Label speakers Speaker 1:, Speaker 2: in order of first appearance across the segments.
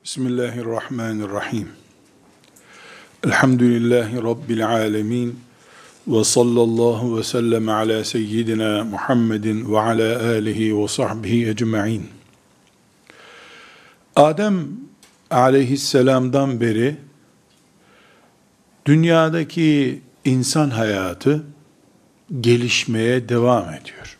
Speaker 1: Bismillahirrahmanirrahim. Elhamdülillahi Rabbil alemin. Ve sallallahu ve sellem ala seyyidina Muhammedin ve ala alihi ve sahbihi ecma'in. Adem aleyhisselamdan beri dünyadaki insan hayatı gelişmeye devam ediyor.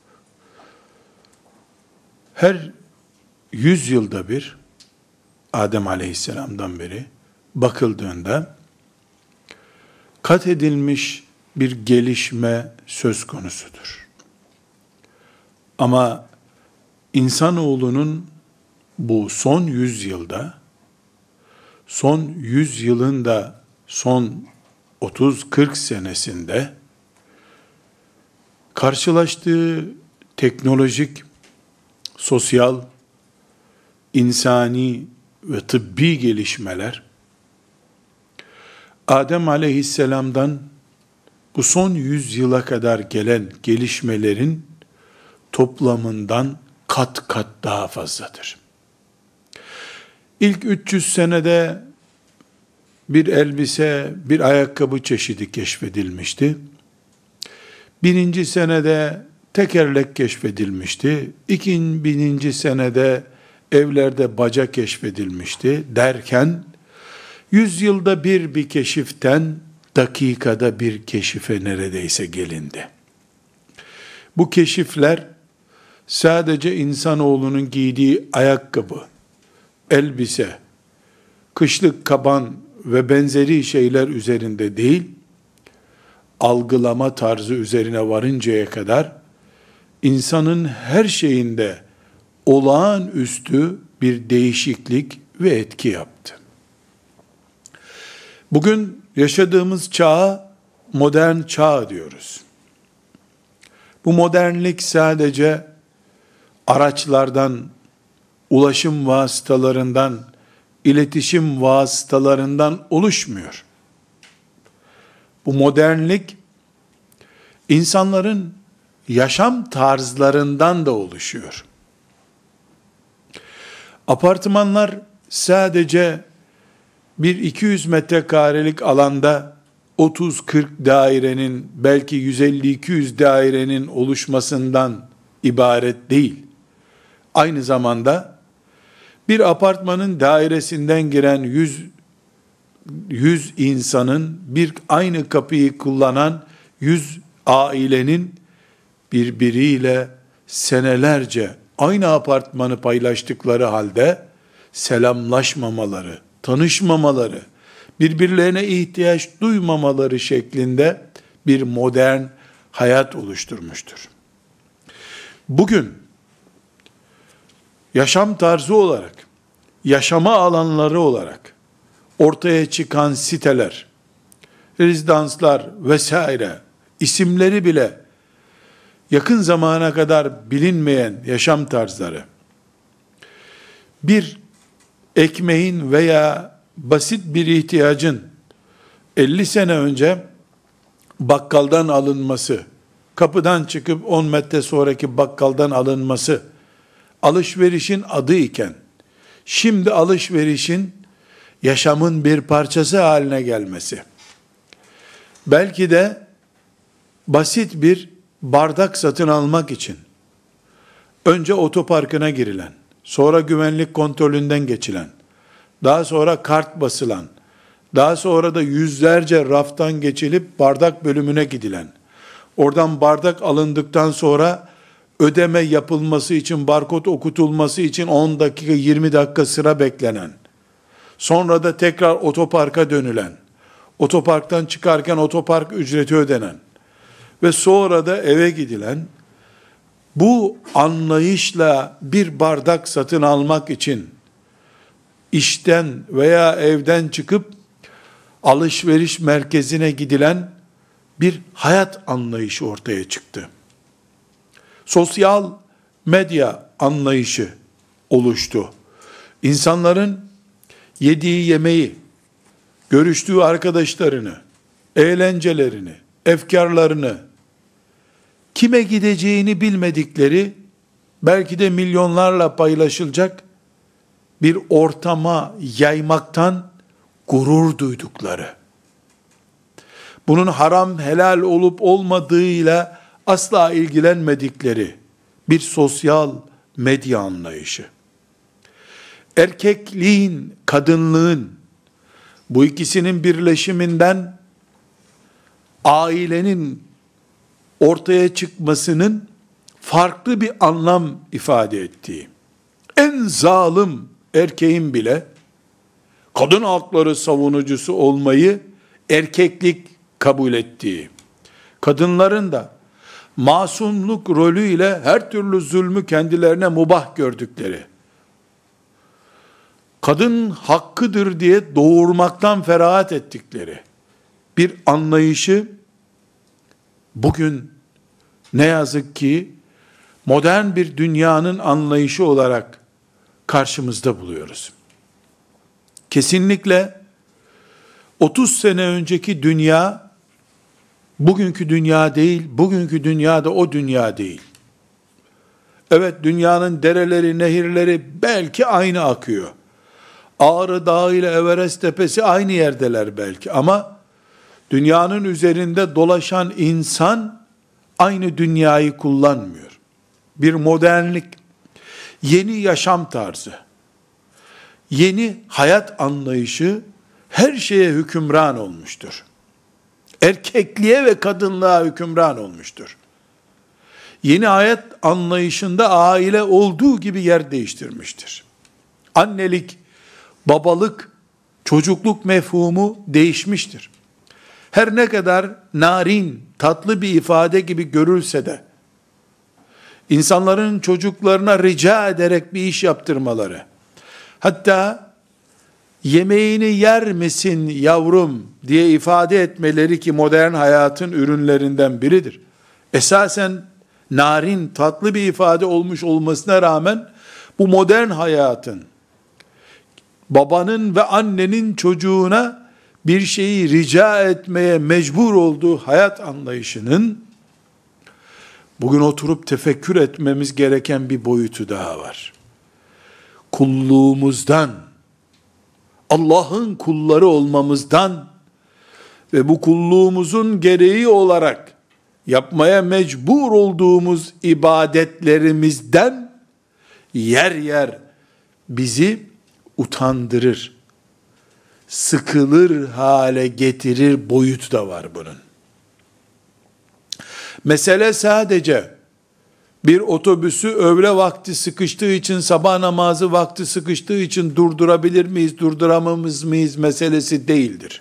Speaker 1: Her 100 yılda bir Adem aleyhisselamdan beri bakıldığında kat edilmiş bir gelişme söz konusudur. Ama insanoğlunun bu son 100 yılda, son 100 yılın da son 30-40 senesinde karşılaştığı teknolojik, sosyal, insani ve tıbbi gelişmeler, Adem aleyhisselamdan bu son 100 yıla kadar gelen gelişmelerin toplamından kat kat daha fazladır. İlk 300 senede bir elbise, bir ayakkabı çeşidi keşfedilmişti. Birinci senede tekerlek keşfedilmişti. 2000. senede evlerde baca keşfedilmişti derken 100 yılda bir keşiften dakikada bir keşife neredeyse gelindi. Bu keşifler sadece insanoğlunun giydiği ayakkabı, elbise, kışlık kaban ve benzeri şeyler üzerinde değil, algılama tarzı üzerine varıncaya kadar insanın her şeyinde olağanüstü bir değişiklik ve etki yaptı. Bugün yaşadığımız çağa modern çağ diyoruz. Bu modernlik sadece araçlardan, ulaşım vasıtalarından, iletişim vasıtalarından oluşmuyor. Bu modernlik insanların yaşam tarzlarından da oluşuyor. Apartmanlar sadece bir 200 metrekarelik alanda 30-40 dairenin, belki 150-200 dairenin oluşmasından ibaret değil. Aynı zamanda bir apartmanın dairesinden giren 100 insanın, bir aynı kapıyı kullanan 100 ailenin birbiriyle senelerce aynı apartmanı paylaştıkları halde selamlaşmamaları, tanışmamaları, birbirlerine ihtiyaç duymamaları şeklinde bir modern hayat oluşturmuştur. Bugün yaşam tarzı olarak, yaşama alanları olarak ortaya çıkan siteler, rezidanslar vesaire, isimleri bile yakın zamana kadar bilinmeyen yaşam tarzları, bir ekmeğin veya basit bir ihtiyacın 50 sene önce bakkaldan alınması, kapıdan çıkıp 10 metre sonraki bakkaldan alınması, alışverişin adı iken, şimdi alışverişin yaşamın bir parçası haline gelmesi, belki de basit bir bardak satın almak için önce otoparkına girilen, sonra güvenlik kontrolünden geçilen, daha sonra kart basılan, daha sonra da yüzlerce raftan geçilip bardak bölümüne gidilen, oradan bardak alındıktan sonra ödeme yapılması için, barkod okutulması için 10 dakika, 20 dakika sıra beklenen, sonra da tekrar otoparka dönülen, otoparktan çıkarken otopark ücreti ödenen ve sonra da eve gidilen, bu anlayışla bir bardak satın almak için işten veya evden çıkıp alışveriş merkezine gidilen bir hayat anlayışı ortaya çıktı. Sosyal medya anlayışı oluştu. İnsanların yediği yemeği, görüştüğü arkadaşlarını, eğlencelerini, efkarlarını, kime gideceğini bilmedikleri, belki de milyonlarla paylaşılacak bir ortama yaymaktan gurur duydukları, bunun haram helal olup olmadığıyla asla ilgilenmedikleri bir sosyal medya anlayışı. Erkekliğin, kadınlığın, bu ikisinin birleşiminden ailenin ortaya çıkmasının farklı bir anlam ifade ettiği, en zalim erkeğin bile kadın hakları savunucusu olmayı erkeklik kabul ettiği, kadınların da masumluk rolüyle her türlü zulmü kendilerine mubah gördükleri, kadın hakkıdır diye doğurmaktan feragat ettikleri bir anlayışı bugün ne yazık ki modern bir dünyanın anlayışı olarak karşımızda buluyoruz. Kesinlikle 30 sene önceki dünya bugünkü dünya değil, bugünkü dünya da o dünya değil. Evet, dünyanın dereleri, nehirleri belki aynı akıyor. Ağrı Dağı ile Everest Tepesi aynı yerdeler belki, ama dünyanın üzerinde dolaşan insan aynı dünyayı kullanmıyor. Bir modernlik, yeni yaşam tarzı, yeni hayat anlayışı her şeye hükümran olmuştur. Erkekliğe ve kadınlığa hükümran olmuştur. Yeni hayat anlayışında aile olduğu gibi yer değiştirmiştir. Annelik, babalık, çocukluk mefhumu değişmiştir. Her ne kadar narin, tatlı bir ifade gibi görülse de, insanların çocuklarına rica ederek bir iş yaptırmaları, hatta yemeğini yer misin yavrum diye ifade etmeleri, ki modern hayatın ürünlerinden biridir, esasen narin, tatlı bir ifade olmuş olmasına rağmen, bu modern hayatın, babanın ve annenin çocuğuna bir şeyi rica etmeye mecbur olduğu hayat anlayışının, bugün oturup tefekkür etmemiz gereken bir boyutu daha var. Kulluğumuzdan, Allah'ın kulları olmamızdan ve bu kulluğumuzun gereği olarak yapmaya mecbur olduğumuz ibadetlerimizden yer yer bizi utandırır, sıkılır hale getirir boyutu da var bunun. Mesele sadece bir otobüsü öğle vakti sıkıştığı için, sabah namazı vakti sıkıştığı için durdurabilir miyiz, durduramamız mıyız meselesi değildir.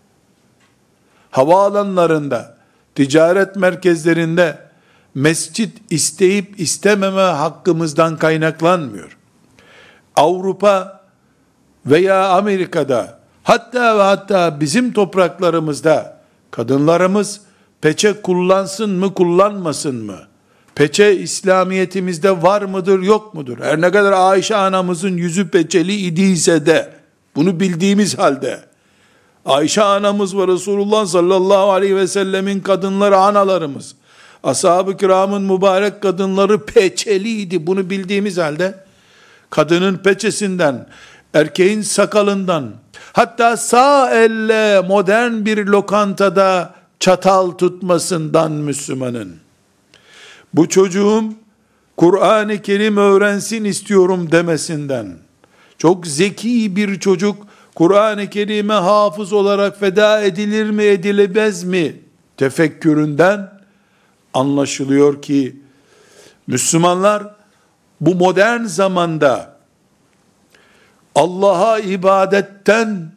Speaker 1: Havaalanlarında, ticaret merkezlerinde mescit isteyip istememe hakkımızdan kaynaklanmıyor. Avrupa veya Amerika'da, hatta ve hatta bizim topraklarımızda kadınlarımız peçe kullansın mı, kullanmasın mı? Peçe İslamiyet'imizde var mıdır, yok mudur? Her ne kadar Ayşe anamızın yüzü peçeli idiyse de, bunu bildiğimiz halde, Ayşe anamız ve Resulullah sallallahu aleyhi ve sellemin kadınları analarımız, ashab-ı kiramın mübarek kadınları peçeliydi, bunu bildiğimiz halde, kadının peçesinden, erkeğin sakalından, hatta sağ elle modern bir lokantada çatal tutmasından Müslümanın, bu çocuğum Kur'an-ı Kerim öğrensin istiyorum demesinden, çok zeki bir çocuk Kur'an-ı Kerim'e hafız olarak feda edilir mi edilemez mi tefekküründen anlaşılıyor ki, Müslümanlar bu modern zamanda Allah'a ibadetten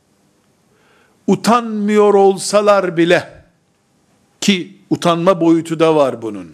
Speaker 1: utanmıyor olsalar bile, ki utanma boyutu da var bunun,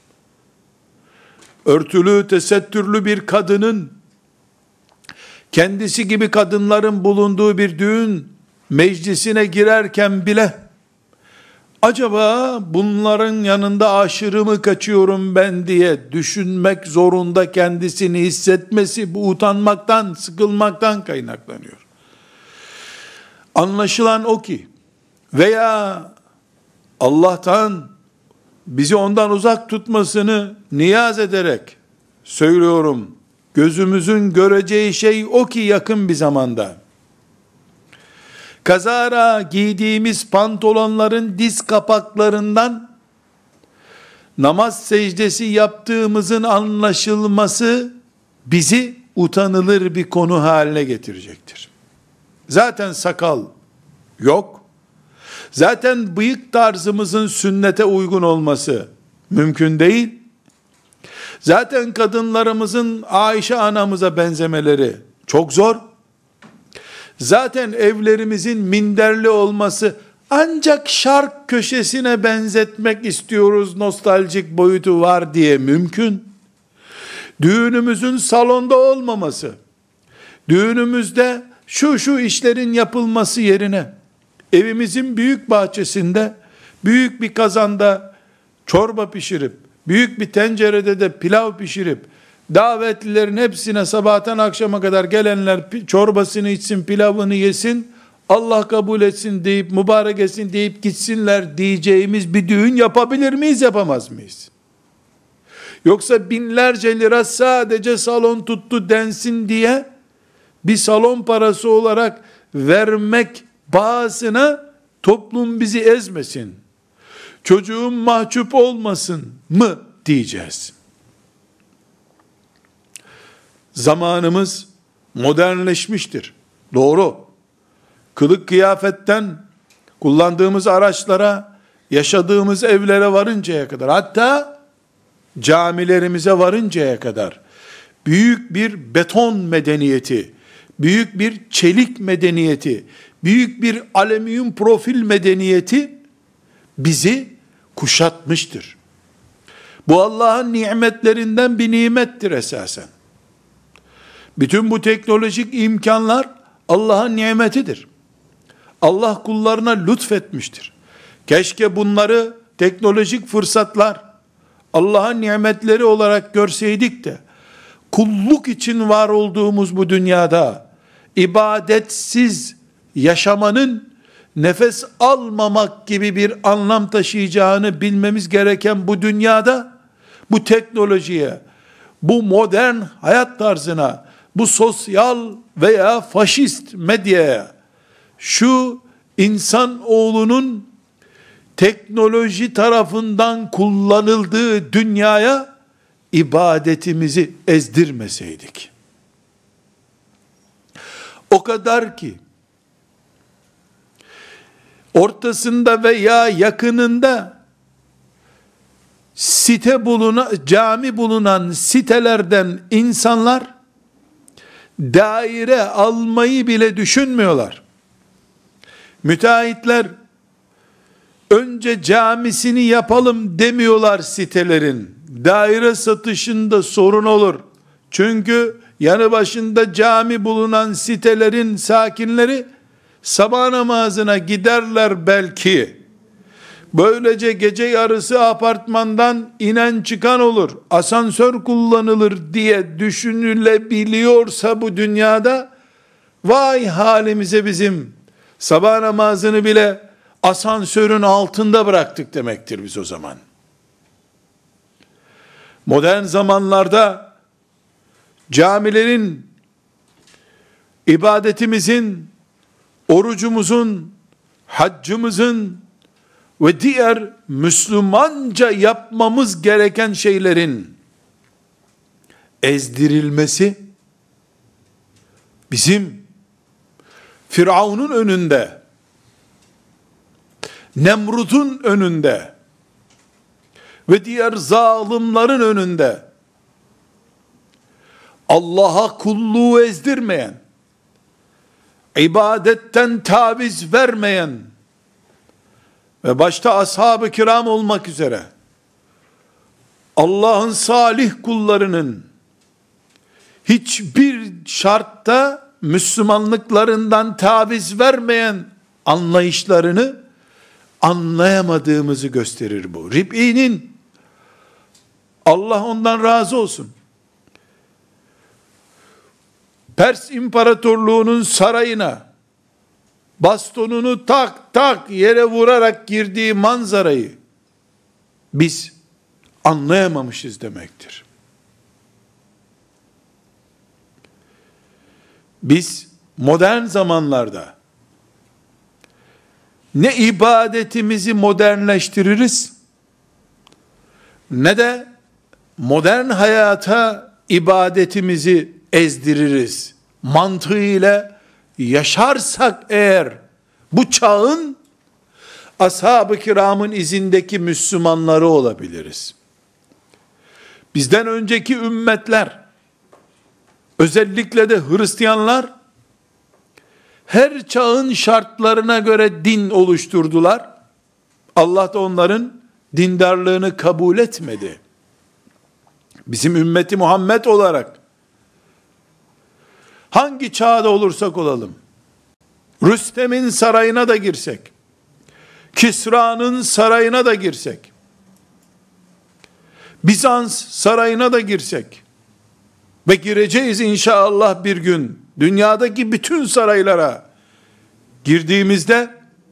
Speaker 1: örtülü, tesettürlü bir kadının kendisi gibi kadınların bulunduğu bir düğün meclisine girerken bile, acaba bunların yanında aşırı mı kaçıyorum ben diye düşünmek zorunda kendisini hissetmesi, bu utanmaktan, sıkılmaktan kaynaklanıyor. Anlaşılan o ki, veya Allah'tan bizi ondan uzak tutmasını niyaz ederek söylüyorum, gözümüzün göreceği şey o ki yakın bir zamanda. Kazara giydiğimiz pantolonların diz kapaklarından namaz secdesi yaptığımızın anlaşılması bizi utanılır bir konu haline getirecektir. Zaten sakal yok. Zaten bıyık tarzımızın sünnete uygun olması mümkün değil. Zaten kadınlarımızın Ayşe anamıza benzemeleri çok zor. Zaten evlerimizin minderli olması ancak şark köşesine benzetmek istiyoruz, nostaljik boyutu var diye mümkün. Düğünümüzün salonda olmaması, düğünümüzde şu işlerin yapılması yerine, evimizin büyük bahçesinde, büyük bir kazanda çorba pişirip, büyük bir tencerede de pilav pişirip, davetlilerin hepsine sabahtan akşama kadar gelenler çorbasını içsin, pilavını yesin, Allah kabul etsin deyip, mübarek etsin deyip gitsinler diyeceğimiz bir düğün yapabilir miyiz, yapamaz mıyız? Yoksa binlerce lira sadece salon tuttu densin diye, bir salon parası olarak vermek pahasına toplum bizi ezmesin, çocuğum mahcup olmasın mı diyeceğiz. Zamanımız modernleşmiştir. Doğru. Kılık kıyafetten kullandığımız araçlara, yaşadığımız evlere varıncaya kadar, hatta camilerimize varıncaya kadar büyük bir beton medeniyeti, büyük bir çelik medeniyeti, büyük bir alüminyum profil medeniyeti bizi kuşatmıştır. Bu Allah'ın nimetlerinden bir nimettir esasen. Bütün bu teknolojik imkanlar Allah'ın nimetidir. Allah kullarına lütfetmiştir. Keşke bunları teknolojik fırsatlar Allah'ın nimetleri olarak görseydik de kulluk için var olduğumuz bu dünyada ibadetsiz yaşamanın nefes almamak gibi bir anlam taşıyacağını bilmemiz gereken bu dünyada bu teknolojiye, bu modern hayat tarzına, bu sosyal veya faşist medyaya, şu insan oğlunun teknoloji tarafından kullanıldığı dünyaya ibadetimizi ezdirmeseydik. O kadar ki ortasında veya yakınında cami bulunan sitelerden insanlar daire almayı bile düşünmüyorlar. Müteahhitler önce camisini yapalım demiyorlar sitelerin. Daire satışında sorun olur. Çünkü yanı başında cami bulunan sitelerin sakinleri sabah namazına giderler belki. Böylece gece yarısı apartmandan inen çıkan olur, asansör kullanılır diye düşünülebiliyorsa bu dünyada, vay halimize bizim, sabah namazını bile asansörün altında bıraktık demektir biz o zaman. Modern zamanlarda camilerin, ibadetimizin, orucumuzun, haccımızın ve diğer Müslümanca yapmamız gereken şeylerin ezdirilmesi bizim Firavun'un önünde, Nemrut'un önünde ve diğer zalimlerin önünde Allah'a kulluğu ezdirmeyen, ibadetten taviz vermeyen ve başta ashab-ı kiram olmak üzere Allah'ın salih kullarının hiçbir şartta Müslümanlıklarından taviz vermeyen anlayışlarını anlayamadığımızı gösterir bu. Rib'i'nin, Allah ondan razı olsun, Pers İmparatorluğu'nun sarayına bastonunu tak tak yere vurarak girdiği manzarayı biz anlayamamışız demektir. Biz modern zamanlarda ne ibadetimizi modernleştiririz, ne de modern hayata ibadetimizi ezdiririz mantığıyla yaşarsak eğer, bu çağın ashab-ı kiramın izindeki Müslümanları olabiliriz. Bizden önceki ümmetler, özellikle de Hristiyanlar, her çağın şartlarına göre din oluşturdular. Allah da onların dindarlığını kabul etmedi. Bizim ümmeti Muhammed olarak, hangi çağda olursak olalım, Rüstem'in sarayına da girsek, Kisra'nın sarayına da girsek, Bizans sarayına da girsek ve gireceğiz inşallah bir gün, dünyadaki bütün saraylara girdiğimizde,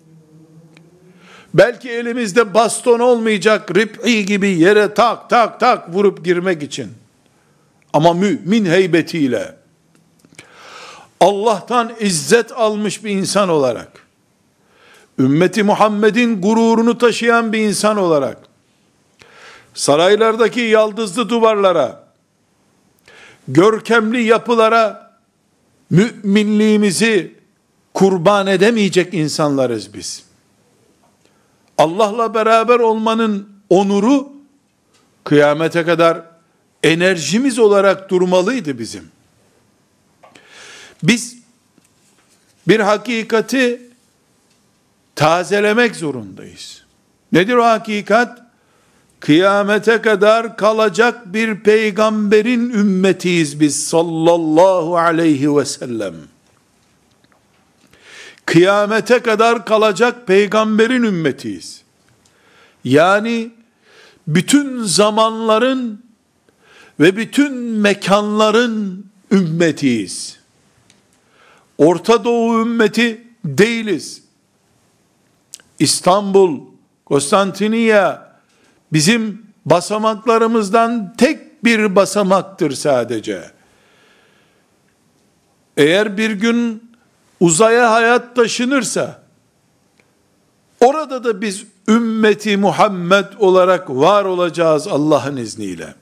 Speaker 1: belki elimizde baston olmayacak, Rib'i gibi yere tak tak tak vurup girmek için, ama mümin heybetiyle, Allah'tan izzet almış bir insan olarak, ümmeti Muhammed'in gururunu taşıyan bir insan olarak, saraylardaki yaldızlı duvarlara, görkemli yapılara müminliğimizi kurban edemeyecek insanlarız biz. Allah'la beraber olmanın onuru, kıyamete kadar enerjimiz olarak durmalıydı bizim. Biz bir hakikati tazelemek zorundayız. Nedir o hakikat? Kıyamete kadar kalacak bir peygamberin ümmetiyiz biz sallallahu aleyhi ve sellem. Kıyamete kadar kalacak peygamberin ümmetiyiz. Yani bütün zamanların ve bütün mekanların ümmetiyiz. Orta Doğu ümmeti değiliz. İstanbul, Konstantiniye bizim basamaklarımızdan tek bir basamaktır sadece. Eğer bir gün uzaya hayat taşınırsa, orada da biz ümmeti Muhammed olarak var olacağız Allah'ın izniyle.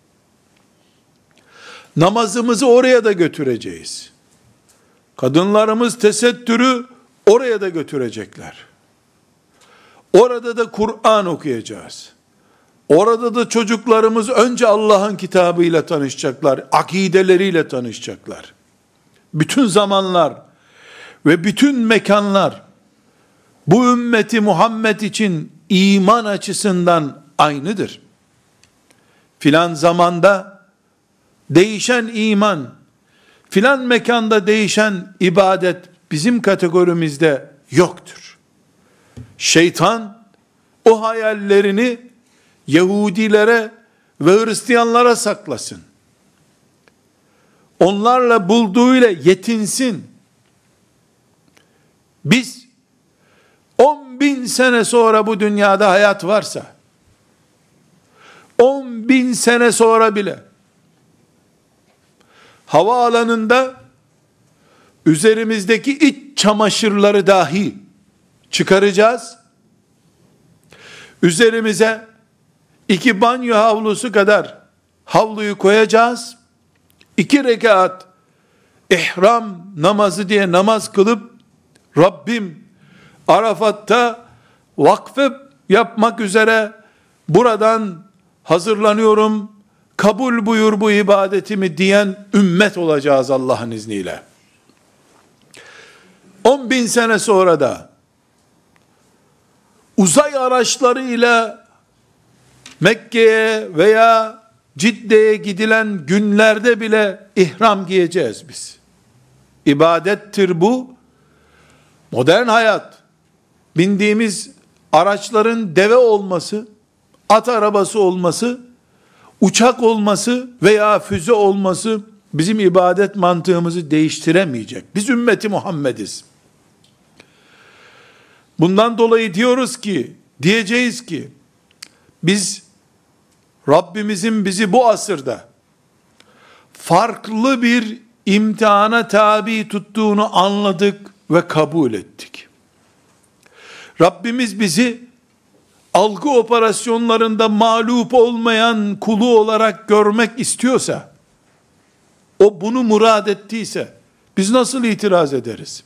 Speaker 1: Namazımızı oraya da götüreceğiz. Kadınlarımız tesettürü oraya da götürecekler. Orada da Kur'an okuyacağız. Orada da çocuklarımız önce Allah'ın kitabıyla tanışacaklar, akideleriyle tanışacaklar. Bütün zamanlar ve bütün mekanlar bu ümmeti Muhammed için iman açısından aynıdır. Filan zamanda değişen iman, filan mekanda değişen ibadet bizim kategorimizde yoktur. Şeytan o hayallerini Yahudilere ve Hristiyanlara saklasın. Onlarla bulduğuyla yetinsin. Biz 10.000 sene sonra bu dünyada hayat varsa, 10.000 sene sonra bile havaalanında üzerimizdeki iç çamaşırları dahi çıkaracağız. Üzerimize 2 banyo havlusu kadar havluyu koyacağız. 2 rekat ihram namazı diye namaz kılıp Rabbim Arafat'ta vakfe yapmak üzere buradan hazırlanıyorum, kabul buyur bu ibadetimi diyen ümmet olacağız Allah'ın izniyle. 10.000 sene sonra da uzay araçlarıyla Mekke'ye veya Cidde'ye gidilen günlerde bile ihram giyeceğiz biz. İbadettir bu. Modern hayat, bindiğimiz araçların deve olması, at arabası olması, uçak olması veya füze olması bizim ibadet mantığımızı değiştiremeyecek. Biz ümmeti Muhammediz. Bundan dolayı diyeceğiz ki, biz Rabbimizin bizi bu asırda farklı bir imtihana tabi tuttuğunu anladık ve kabul ettik. Rabbimiz bizi algı operasyonlarında mağlup olmayan kulu olarak görmek istiyorsa, o bunu murad ettiyse, biz nasıl itiraz ederiz?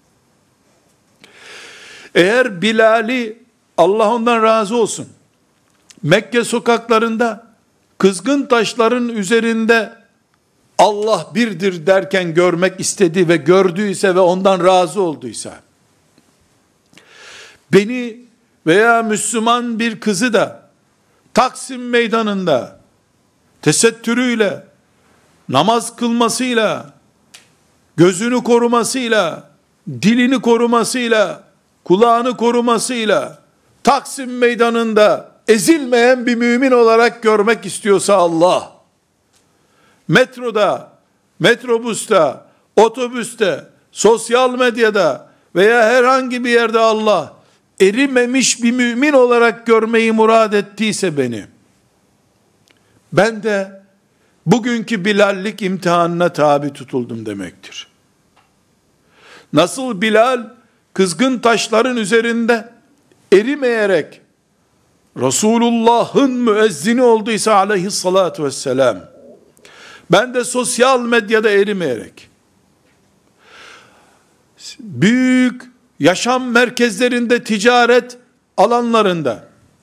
Speaker 1: Eğer Bilal'i, Allah ondan razı olsun, Mekke sokaklarında kızgın taşların üzerinde Allah birdir derken görmek istedi ve gördüyse ve ondan razı olduysa, beni veya Müslüman bir kızı da Taksim meydanında tesettürüyle, namaz kılmasıyla, gözünü korumasıyla, dilini korumasıyla, kulağını korumasıyla, Taksim meydanında ezilmeyen bir mümin olarak görmek istiyorsa Allah, metroda, metrobüste, otobüste, sosyal medyada veya herhangi bir yerde Allah, erimemiş bir mümin olarak görmeyi murad ettiyse beni, ben de bugünkü Bilallik imtihanına tabi tutuldum demektir. Nasıl Bilal, kızgın taşların üzerinde erimeyerek, Resulullah'ın müezzini olduysa aleyhissalatu vesselam, ben de sosyal medyada erimeyerek, büyük yaşam merkezlerinde, ticaret alanlarında,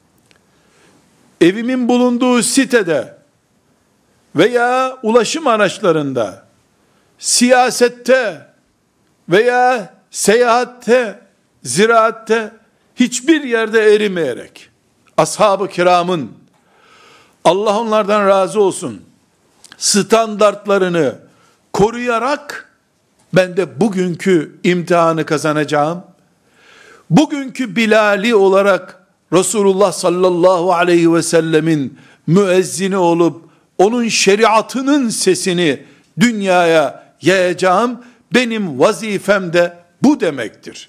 Speaker 1: evimin bulunduğu sitede veya ulaşım araçlarında, siyasette veya seyahatte, ziraatte, hiçbir yerde erimeyerek, ashab-ı kiramın, Allah onlardan razı olsun, standartlarını koruyarak, ben de bugünkü imtihanı kazanacağım, bugünkü Bilali olarak Resulullah sallallahu aleyhi ve sellemin müezzini olup, onun şeriatının sesini dünyaya yayacağım, benim vazifem de bu demektir.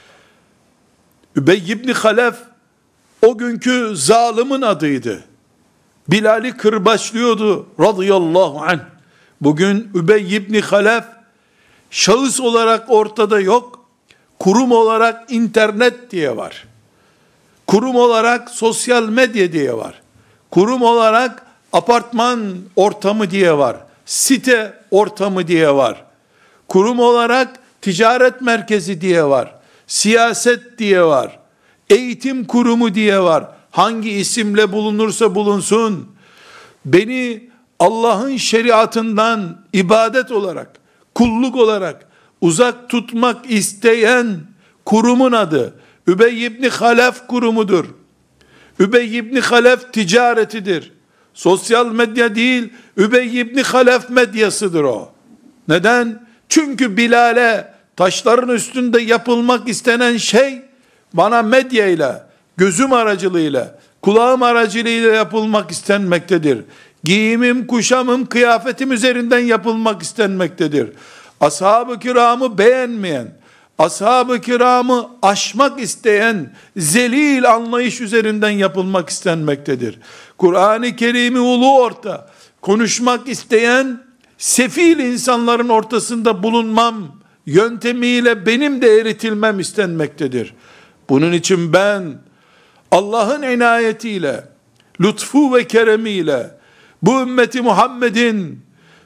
Speaker 1: Übey ibn Halef, o günkü zalimin adıydı. Bilal'i kırbaçlıyordu radıyallahu anh. Bugün Übey ibn Halef, şahıs olarak ortada yok, kurum olarak internet diye var. Kurum olarak sosyal medya diye var. Kurum olarak apartman ortamı diye var. Site ortamı diye var. Kurum olarak ticaret merkezi diye var. Siyaset diye var. Eğitim kurumu diye var. Hangi isimle bulunursa bulunsun, beni Allah'ın şeriatından ibadet olarak, kulluk olarak uzak tutmak isteyen kurumun adı Übey ibn Halef kurumudur. Übey ibn Halef ticaretidir. Sosyal medya değil, Übey ibn Halef medyasıdır o. Neden? Çünkü Bilal'e taşların üstünde yapılmak istenen şey, bana medyayla, gözüm aracılığıyla, kulağım aracılığıyla yapılmak istenmektedir. Giyimim, kuşamım, kıyafetim üzerinden yapılmak istenmektedir. Ashab-ı kiramı beğenmeyen, ashab-ı kiramı aşmak isteyen zelil anlayış üzerinden yapılmak istenmektedir. Kur'an-ı Kerim'i ulu orta konuşmak isteyen sefil insanların ortasında bulunmam yöntemiyle benim de eritilmem istenmektedir. Bunun için ben Allah'ın inayetiyle, lütfu ve keremiyle bu ümmeti Muhammed'in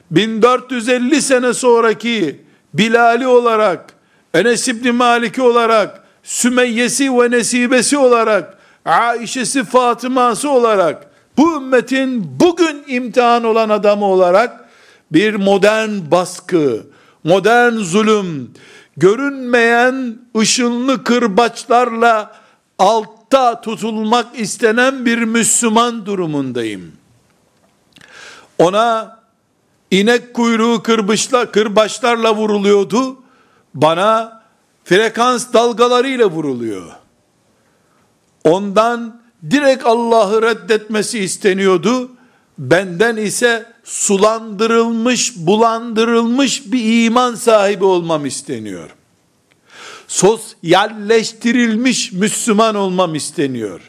Speaker 1: 1450 sene sonraki Bilal'i olarak, Enes İbni Malik'i olarak, Sümeyye'si ve Nesibesi olarak, Aişe'si, Fatıma'sı olarak, bu ümmetin bugün imtihan olan adamı olarak bir modern baskı, modern zulüm, görünmeyen ışınlı kırbaçlarla altta tutulmak istenen bir Müslüman durumundayım. Ona inek kuyruğu kırbaçlarla vuruluyordu, bana frekans dalgalarıyla vuruluyor. Ondan direkt Allah'ı reddetmesi isteniyordu, benden ise sulandırılmış, bulandırılmış bir iman sahibi olmam isteniyor. Sosyalleştirilmiş Müslüman olmam isteniyor.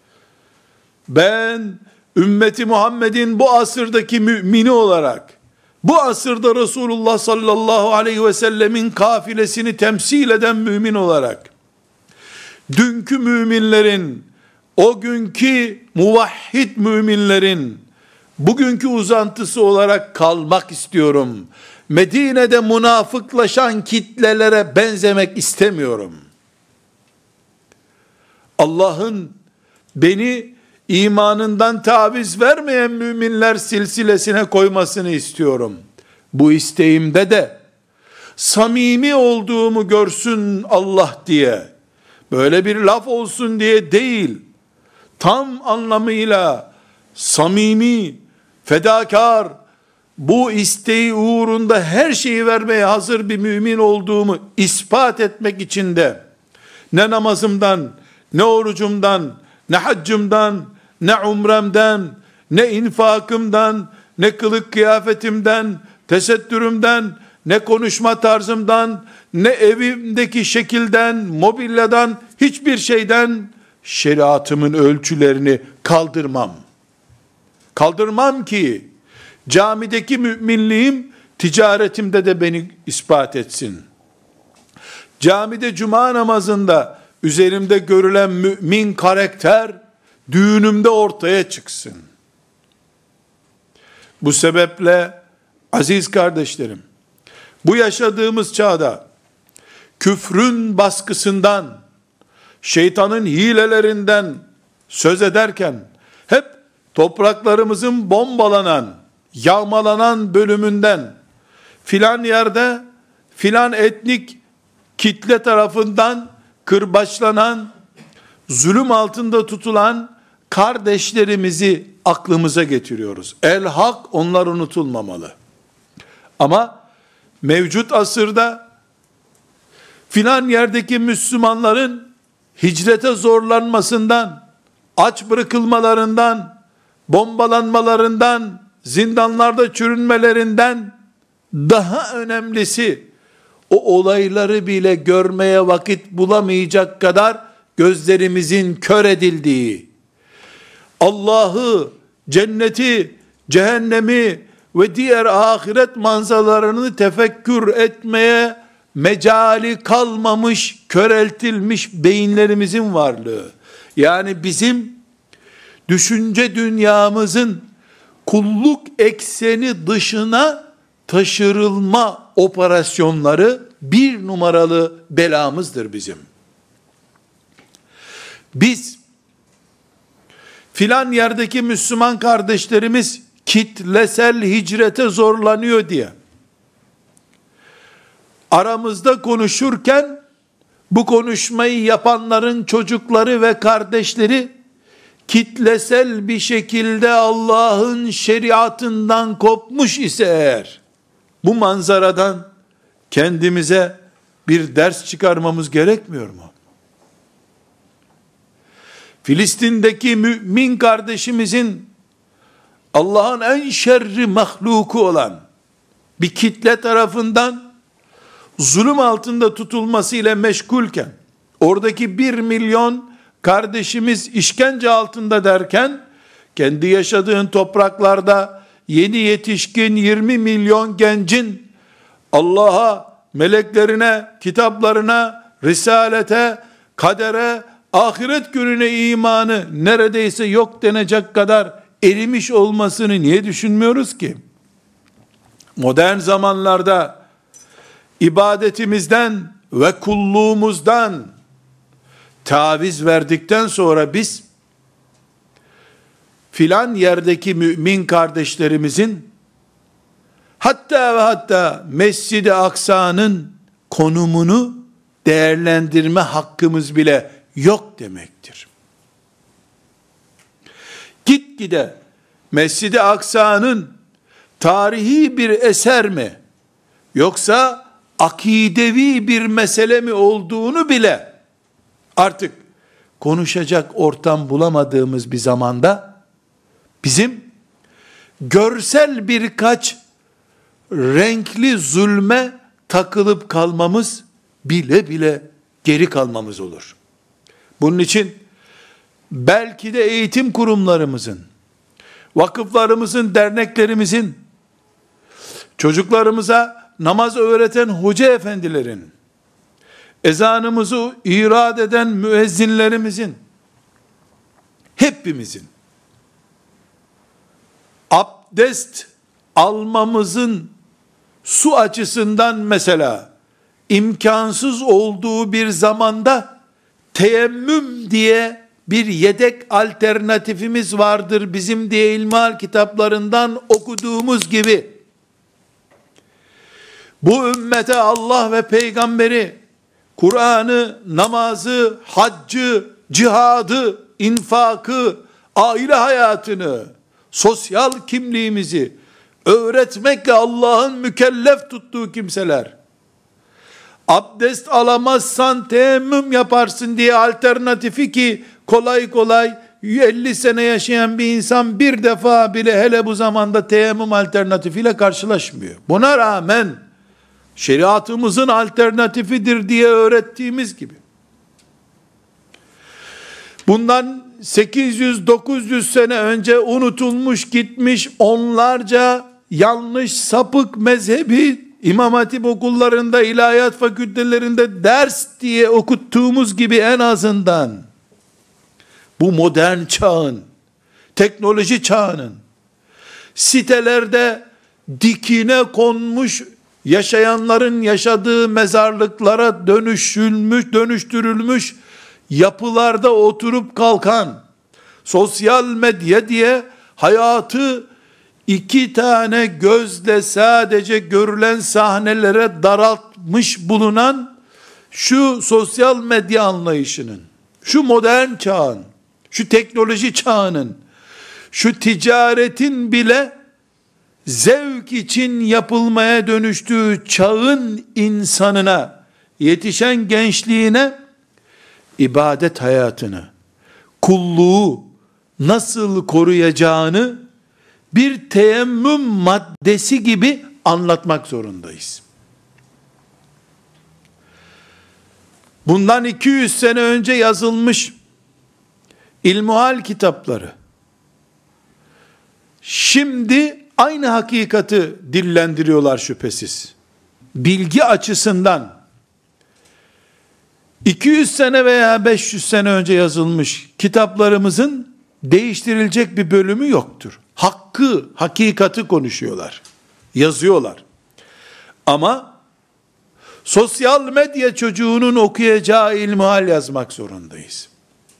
Speaker 1: Ben ümmeti Muhammed'in bu asırdaki mümini olarak bu asırda Resulullah sallallahu aleyhi ve sellemin kafilesini temsil eden mümin olarak, dünkü müminlerin, o günkü muvahhid müminlerin, bugünkü uzantısı olarak kalmak istiyorum. Medine'de münafıklaşan kitlelere benzemek istemiyorum. Allah'ın beni imanından taviz vermeyen müminler silsilesine koymasını istiyorum. Bu isteğimde de samimi olduğumu görsün Allah diye, böyle bir laf olsun diye değil, tam anlamıyla samimi, fedakar, bu isteği uğrunda her şeyi vermeye hazır bir mümin olduğumu ispat etmek için de ne namazımdan, ne orucumdan, ne haccımdan, ne umremden, ne infakımdan, ne kılık kıyafetimden, tesettürümden, ne konuşma tarzımdan, ne evimdeki şekilden, mobilyadan, hiçbir şeyden şeriatımın ölçülerini kaldırmam. Kaldırmam ki camideki müminliğim ticaretimde de beni ispat etsin. Camide cuma namazında üzerimde görülen mümin karakter düğünümde ortaya çıksın. Bu sebeple aziz kardeşlerim, bu yaşadığımız çağda küfrün baskısından, şeytanın hilelerinden söz ederken hep topraklarımızın bombalanan, yağmalanan bölümünden, filan yerde filan etnik kitle tarafından kırbaçlanan, zulüm altında tutulan kardeşlerimizi aklımıza getiriyoruz. El hak, onlar unutulmamalı. Ama mevcut asırda filan yerdeki Müslümanların hicrete zorlanmasından, aç bırakılmalarından, bombalanmalarından, zindanlarda çürünmelerinden daha önemlisi, o olayları bile görmeye vakit bulamayacak kadar gözlerimizin kör edildiği, Allah'ı, cenneti, cehennemi ve diğer ahiret manzaralarını tefekkür etmeye mecali kalmamış, köreltilmiş beyinlerimizin varlığı. Yani bizim düşünce dünyamızın kulluk ekseni dışına taşırılma operasyonları bir numaralı belamızdır bizim. Biz filan yerdeki Müslüman kardeşlerimiz kitlesel hicrete zorlanıyor diye aramızda konuşurken bu konuşmayı yapanların çocukları ve kardeşleri kitlesel bir şekilde Allah'ın şeriatından kopmuş ise eğer, bu manzaradan kendimize bir ders çıkarmamız gerekmiyor mu? Filistin'deki mümin kardeşimizin Allah'ın en şerri mahluku olan bir kitle tarafından zulüm altında tutulması ile meşgulken, oradaki 1 milyon kardeşimiz işkence altında derken, kendi yaşadığın topraklarda yeni yetişkin 20 milyon gencin Allah'a, meleklerine, kitaplarına, risalete, kadere, ahiret gününe imanı neredeyse yok denecek kadar erimiş olmasını niye düşünmüyoruz ki? Modern zamanlarda ibadetimizden ve kulluğumuzdan taviz verdikten sonra biz filan yerdeki mümin kardeşlerimizin hatta ve hatta Mescid-i Aksa'nın konumunu değerlendirme hakkımız bile yok demektir. Gitgide Mescid-i Aksa'nın tarihi bir eser mi yoksa akidevi bir mesele mi olduğunu bile artık konuşacak ortam bulamadığımız bir zamanda bizim görsel birkaç renkli zulme takılıp kalmamız bile bile geri kalmamız olur. Bunun için belki de eğitim kurumlarımızın, vakıflarımızın, derneklerimizin çocuklarımıza namaz öğreten hoca efendilerin, ezanımızı irad eden müezzinlerimizin, hepimizin abdest almamızın su açısından mesela imkansız olduğu bir zamanda teyemmüm diye bir yedek alternatifimiz vardır bizim diye ilmihal kitaplarından okuduğumuz gibi, bu ümmete Allah ve peygamberi, Kur'an'ı, namazı, haccı, cihadı, infakı, aile hayatını, sosyal kimliğimizi öğretmekle Allah'ın mükellef tuttuğu kimseler, abdest alamazsan teyemmüm yaparsın diye alternatifi, ki kolay kolay 50 sene yaşayan bir insan bir defa bile hele bu zamanda teyemmüm alternatifiyle karşılaşmıyor. Buna rağmen şeriatımızın alternatifidir diye öğrettiğimiz gibi, bundan 800-900 sene önce unutulmuş gitmiş onlarca yanlış sapık mezhebi İmam Hatip okullarında, ilahiyat fakültelerinde ders diye okuttuğumuz gibi, en azından bu modern çağın, teknoloji çağının sitelerde dikine konmuş, yaşayanların yaşadığı mezarlıklara dönüştürülmüş yapılarda oturup kalkan, sosyal medya diye hayatı 2 tane gözle sadece görülen sahnelere daraltmış bulunan şu sosyal medya anlayışının, şu modern çağın, şu teknoloji çağının, şu ticaretin bile zevk için yapılmaya dönüştüğü çağın insanına, yetişen gençliğine ibadet hayatını, kulluğu nasıl koruyacağını bir teyemmüm maddesi gibi anlatmak zorundayız. Bundan 200 sene önce yazılmış ilmihal kitapları şimdi aynı hakikati dillendiriyorlar şüphesiz. Bilgi açısından 200 sene veya 500 sene önce yazılmış kitaplarımızın değiştirilecek bir bölümü yoktur. Hakkı, hakikati konuşuyorlar, yazıyorlar. Ama sosyal medya çocuğunun okuyacağı ilmihal yazmak zorundayız.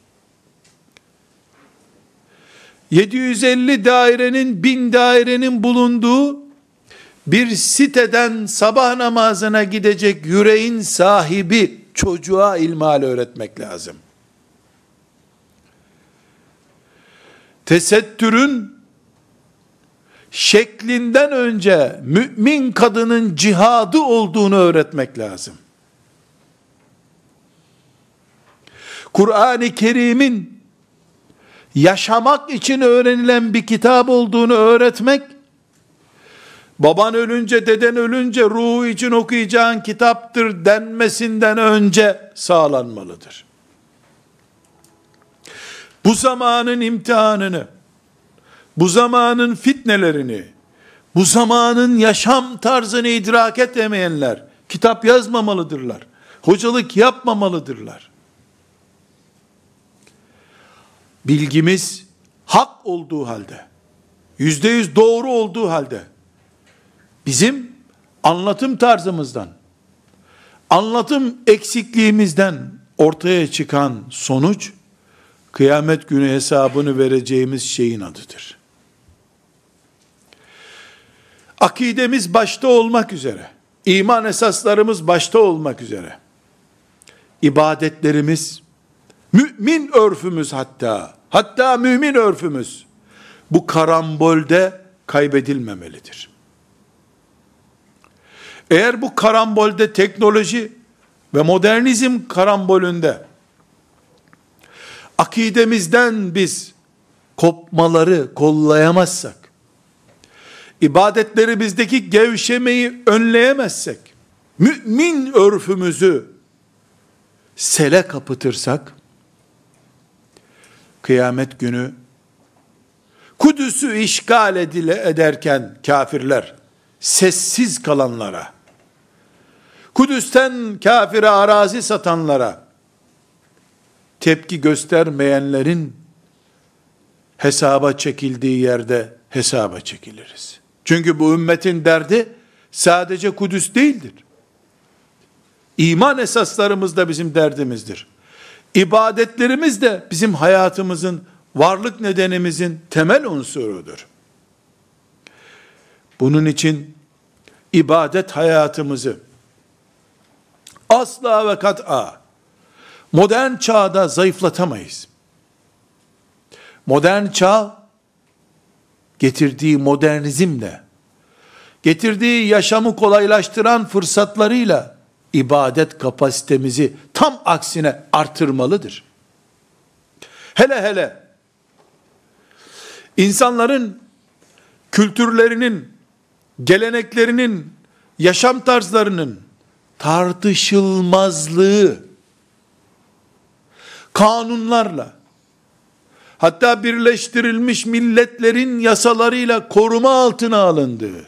Speaker 1: 750 dairenin, 1000 dairenin bulunduğu bir siteden sabah namazına gidecek yüreğin sahibi çocuğa ilmihal öğretmek lazım. Tesettürün şeklinden önce mümin kadının cihadı olduğunu öğretmek lazım. Kur'an-ı Kerim'in yaşamak için öğrenilen bir kitap olduğunu öğretmek, baban ölünce, deden ölünce ruhu için okuyacağın kitaptır denmesinden önce sağlanmalıdır. Bu zamanın imtihanını, bu zamanın fitnelerini, bu zamanın yaşam tarzını idrak edemeyenler kitap yazmamalıdırlar. Hocalık yapmamalıdırlar. Bilgimiz hak olduğu halde, %100 doğru olduğu halde, bizim anlatım tarzımızdan, anlatım eksikliğimizden ortaya çıkan sonuç, kıyamet günü hesabını vereceğimiz şeyin adıdır. Akidemiz başta olmak üzere, iman esaslarımız başta olmak üzere, ibadetlerimiz, mümin örfümüz hatta mümin örfümüz, bu karambolde kaybedilmemelidir. Eğer bu karambolde, teknoloji ve modernizm karambolünde akidemizden biz kopmaları kollayamazsak, ibadetlerimizdeki gevşemeyi önleyemezsek, mümin örfümüzü sele kapatırsak, kıyamet günü Kudüs'ü işgal ederken kafirler, sessiz kalanlara, Kudüs'ten kafire arazi satanlara, tepki göstermeyenlerin hesaba çekildiği yerde hesaba çekiliriz. Çünkü bu ümmetin derdi sadece Kudüs değildir. İman esaslarımız da bizim derdimizdir. İbadetlerimiz de bizim hayatımızın, varlık nedenimizin temel unsurudur. Bunun için ibadet hayatımızı asla ve kat'a modern çağda zayıflatamayız. Modern çağ getirdiği modernizmle, getirdiği yaşamı kolaylaştıran fırsatlarıyla ibadet kapasitemizi tam aksine artırmalıdır. Hele hele insanların kültürlerinin, geleneklerinin, yaşam tarzlarının tartışılmazlığı, kanunlarla, hatta Birleştirilmiş Milletler'in yasalarıyla koruma altına alındığı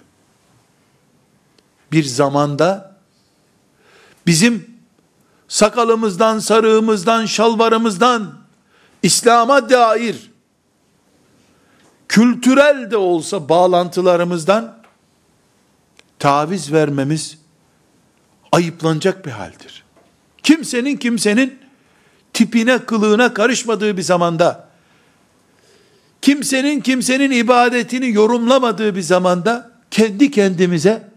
Speaker 1: bir zamanda bizim sakalımızdan, sarığımızdan, şalvarımızdan, İslam'a dair kültürel de olsa bağlantılarımızdan taviz vermemiz ayıplanacak bir haldir. Kimsenin tipine, kılığına karışmadığı bir zamanda, kimsenin ibadetini yorumlamadığı bir zamanda, kendi kendimize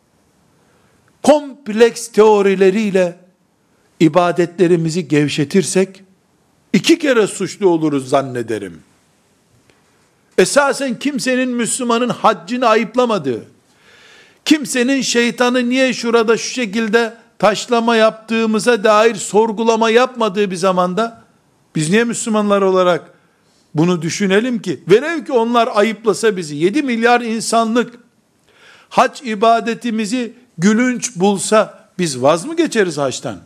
Speaker 1: kompleks teorileriyle ibadetlerimizi gevşetirsek, 2 kere suçlu oluruz zannederim. Esasen kimsenin, Müslümanın haccını ayıplamadığı, kimsenin şeytanı niye şurada şu şekilde taşlama yaptığımıza dair sorgulama yapmadığı bir zamanda, biz niye Müslümanlar olarak bunu düşünelim ki? Velev ki onlar ayıplasa bizi, 7 milyar insanlık hac ibadetimizi gülünç bulsa, biz vaz mı geçeriz haçtan?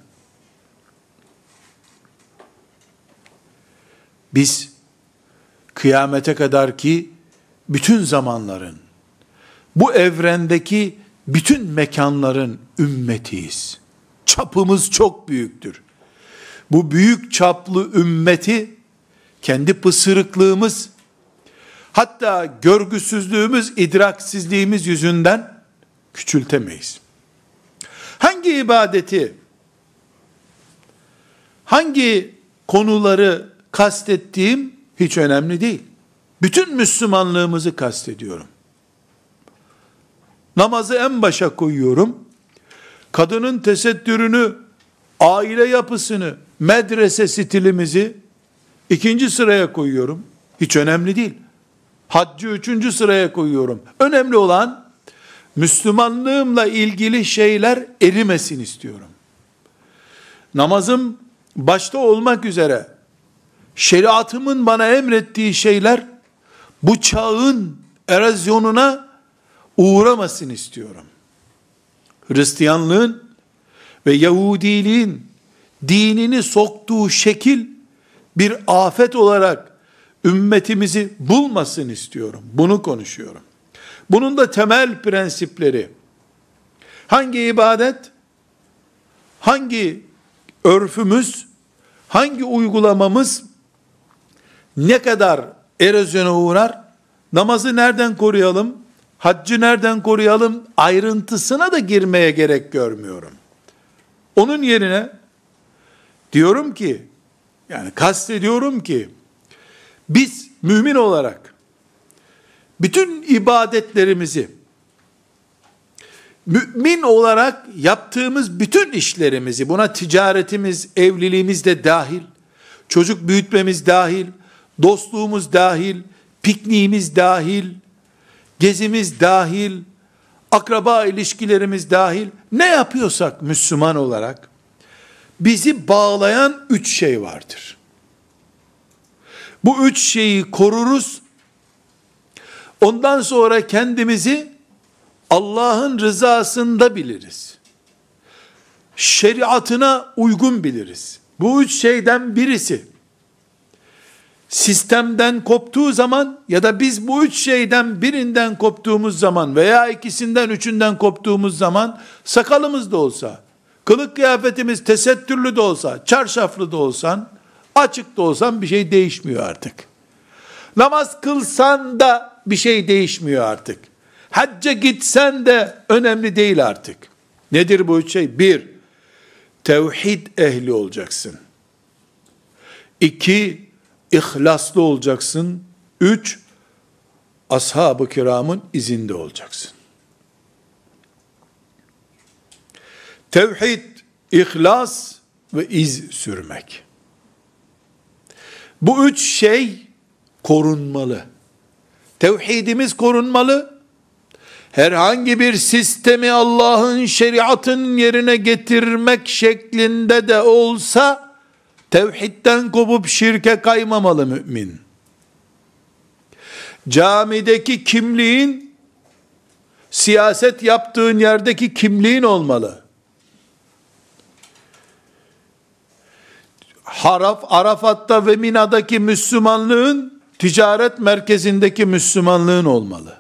Speaker 1: Biz kıyamete kadar ki bütün zamanların, bu evrendeki bütün mekanların ümmetiyiz. Çapımız çok büyüktür. Bu büyük çaplı ümmeti kendi pısırıklığımız, hatta görgüsüzlüğümüz, idraksizliğimiz yüzünden küçültemeyiz. Hangi ibadeti, hangi konuları kastettiğim hiç önemli değil. Bütün Müslümanlığımızı kastediyorum. Namazı en başa koyuyorum. Kadının tesettürünü, aile yapısını, medrese stilimizi 2. sıraya koyuyorum. Hiç önemli değil. Haccı 3. sıraya koyuyorum. Önemli olan Müslümanlığımla ilgili şeyler erimesin istiyorum. Namazım başta olmak üzere şeriatımın bana emrettiği şeyler bu çağın erozyonuna uğramasın istiyorum. Hristiyanlığın ve Yahudiliğin dinini soktuğu şekil bir afet olarak ümmetimizi bulmasın istiyorum. Bunu konuşuyorum. Bunun da temel prensipleri, hangi ibadet, hangi örfümüz, hangi uygulamamız ne kadar erozyona uğrar, namazı nereden koruyalım, haccı nereden koruyalım ayrıntısına da girmeye gerek görmüyorum. Onun yerine diyorum ki, yani kastediyorum ki, biz mümin olarak bütün ibadetlerimizi, mümin olarak yaptığımız bütün işlerimizi, buna ticaretimiz, evliliğimiz de dahil, çocuk büyütmemiz dahil, dostluğumuz dahil, pikniğimiz dahil, gezimiz dahil, akraba ilişkilerimiz dahil, ne yapıyorsak Müslüman olarak, bizi bağlayan 3 şey vardır. Bu 3 şeyi koruruz, ondan sonra kendimizi Allah'ın rızasında biliriz. Şeriatına uygun biliriz. Bu 3 şeyden birisi, sistemden koptuğu zaman ya da biz bu üç şeyden birinden koptuğumuz zaman veya ikisinden üçünden koptuğumuz zaman, sakalımız da olsa, kılık kıyafetimiz tesettürlü de olsa, çarşaflı da olsan, açık da olsan bir şey değişmiyor artık. Namaz kılsan da bir şey değişmiyor artık. Hacca gitsen de önemli değil artık. Nedir bu üç şey? 1. Tevhid ehli olacaksın. 2. İhlaslı olacaksın. 3. Ashab-ı kiramın izinde olacaksın. Tevhid, ihlas ve iz sürmek. Bu üç şey korunmalı. Tevhidimiz korunmalı. Herhangi bir sistemi Allah'ın şeriatın yerine getirmek şeklinde de olsa, tevhidden kopup şirke kaymamalı mümin. Camideki kimliğin, siyaset yaptığın yerdeki kimliğin olmalı. Arafat'ta ve Mina'daki Müslümanlığın, ticaret merkezindeki Müslümanlığın olmalı.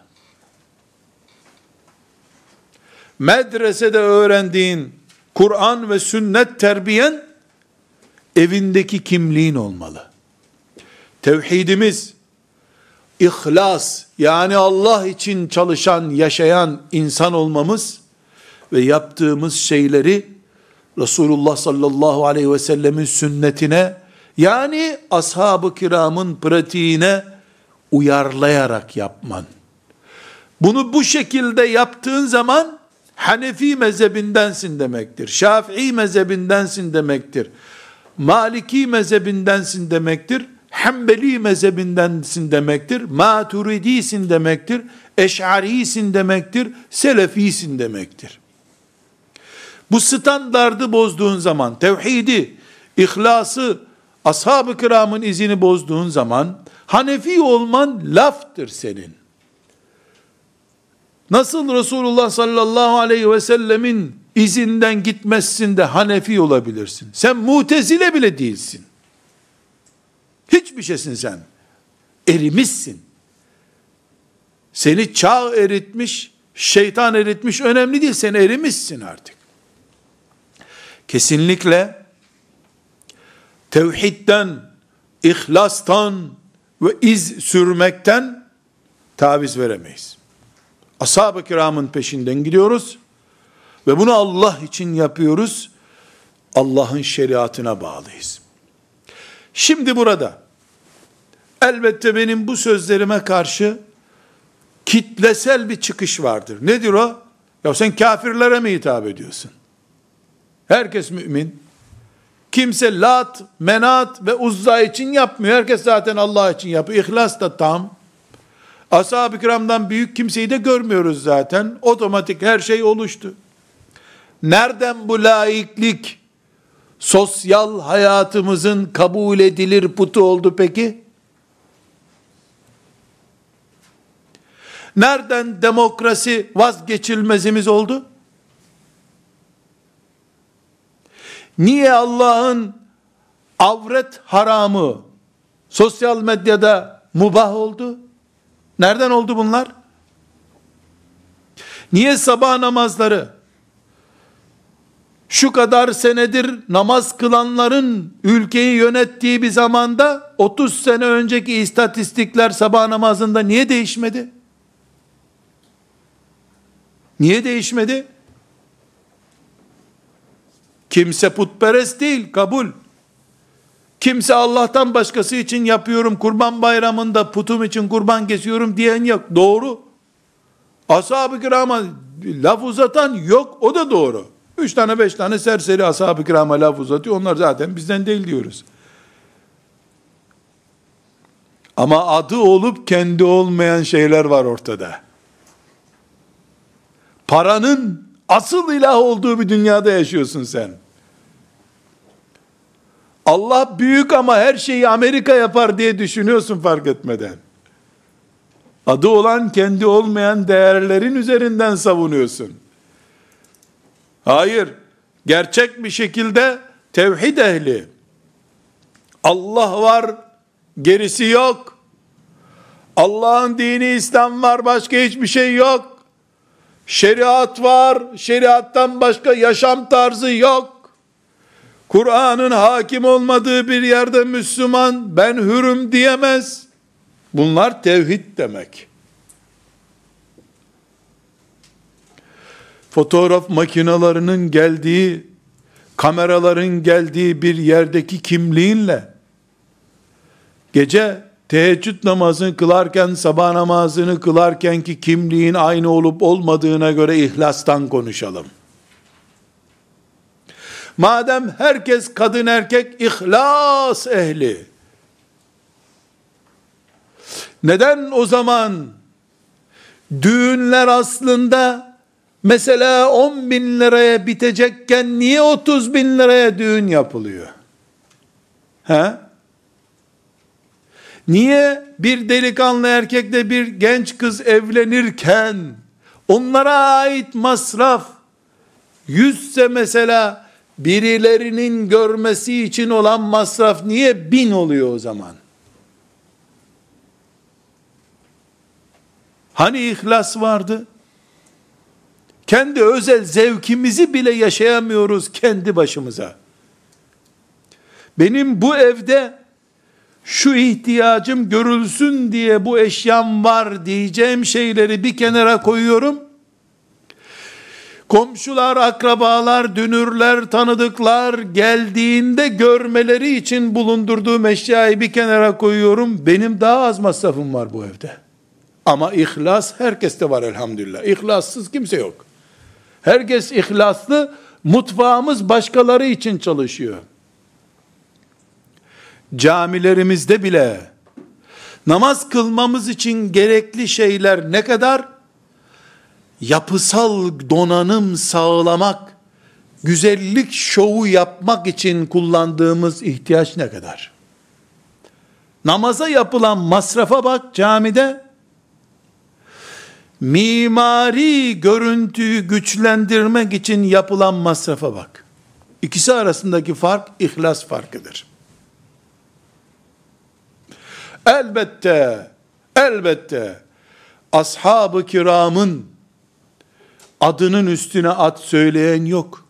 Speaker 1: Medresede öğrendiğin Kur'an ve sünnet terbiyen, evindeki kimliğin olmalı. Tevhidimiz, ihlas, yani Allah için çalışan, yaşayan insan olmamız ve yaptığımız şeyleri Resulullah sallallahu aleyhi ve sellemin sünnetine, yani ashab-ı kiramın pratiğine uyarlayarak yapman. Bunu bu şekilde yaptığın zaman Hanefi mezhebindensin demektir. Şafii mezhebindensin demektir. Maliki mezhebindensin demektir. Hanbeli mezhebindensin demektir. Maturidisin demektir. Eş'arisin demektir. Selefisin demektir. Bu standardı bozduğun zaman, tevhidi, ihlası, ashab-ı kiramın izini bozduğun zaman, Hanefi olman laftır senin. Nasıl Resulullah sallallahu aleyhi ve sellemin izinden gitmezsin de Hanefi olabilirsin? Sen Mutezile bile değilsin. Hiçbir şeysin sen. Erimişsin. Seni çağ eritmiş, şeytan eritmiş, önemli değil. Sen erimişsin artık. Kesinlikle tevhidden, ihlastan ve iz sürmekten taviz veremeyiz. Ashab-ı kiramın peşinden gidiyoruz ve bunu Allah için yapıyoruz. Allah'ın şeriatına bağlıyız. Şimdi burada elbette benim bu sözlerime karşı kitlesel bir çıkış vardır. Nedir o? Ya sen kafirlere mi hitap ediyorsun? Herkes mümin. Kimse Lat, Menat ve Uzza için yapmıyor. Herkes zaten Allah için yapıyor. İhlas da tam. Ashab-ı kiramdan büyük kimseyi de görmüyoruz zaten. Otomatik her şey oluştu. Nereden bu laiklik sosyal hayatımızın kabul edilir putu oldu peki? Nereden demokrasi vazgeçilmezimiz oldu? Niye Allah'ın avret haramı sosyal medyada mubah oldu? Nereden oldu bunlar? Niye sabah namazları şu kadar senedir namaz kılanların ülkeyi yönettiği bir zamanda 30 sene önceki istatistikler sabah namazında niye değişmedi? Niye değişmedi? Kimse putperest değil, kabul. Kimse Allah'tan başkası için yapıyorum, kurban bayramında putum için kurban kesiyorum diyen yok. Doğru. Ashab-ı kirama laf uzatan yok, o da doğru. 3 tane 5 tane serseri ashab-ı kirama laf uzatıyor, onlar zaten bizden değil diyoruz. Ama adı olup kendi olmayan şeyler var ortada. Paranın asıl ilah olduğu bir dünyada yaşıyorsun sen. Allah büyük ama her şeyi Amerika yapar diye düşünüyorsun fark etmeden. Adı olan kendi olmayan değerlerin üzerinden savunuyorsun. Hayır, gerçek bir şekilde tevhid ehli, Allah var, gerisi yok. Allah'ın dini İslam var, başka hiçbir şey yok. Şeriat var, şeriattan başka yaşam tarzı yok. Kur'an'ın hakim olmadığı bir yerde Müslüman ben hürüm diyemez. Bunlar tevhid demek. Fotoğraf makinelerinin geldiği, kameraların geldiği bir yerdeki kimliğinle gece teheccüd namazını kılarken, sabah namazını kılarken ki kimliğin aynı olup olmadığına göre ihlastan konuşalım. Madem herkes kadın erkek ihlas ehli, neden o zaman düğünler aslında mesela 10 bin liraya bitecekken niye 30 bin liraya düğün yapılıyor? He? Niye bir delikanlı erkekle bir genç kız evlenirken onlara ait masraf 100'se mesela birilerinin görmesi için olan masraf niye 1000 oluyor o zaman? Hani ihlas vardı? Kendi özel zevkimizi bile yaşayamıyoruz kendi başımıza. Benim bu evde şu ihtiyacım görülsün diye bu eşyam var diyeceğim şeyleri bir kenara koyuyorum. Komşular, akrabalar, dünürler, tanıdıklar geldiğinde görmeleri için bulundurduğum eşyayı bir kenara koyuyorum. Benim daha az masrafım var bu evde. Ama ihlas herkeste var elhamdülillah. İhlassız kimse yok. Herkes ihlaslı, mutfağımız başkaları için çalışıyor. Camilerimizde bile namaz kılmamız için gerekli şeyler ne kadar? Yapısal donanım sağlamak, güzellik şovu yapmak için kullandığımız ihtiyaç ne kadar? Namaza yapılan masrafa bak camide, mimari görüntüyü güçlendirmek için yapılan masrafa bak. İkisi arasındaki fark ihlas farkıdır. Elbette ashab-ı kiramın adının üstüne ad söyleyen yok.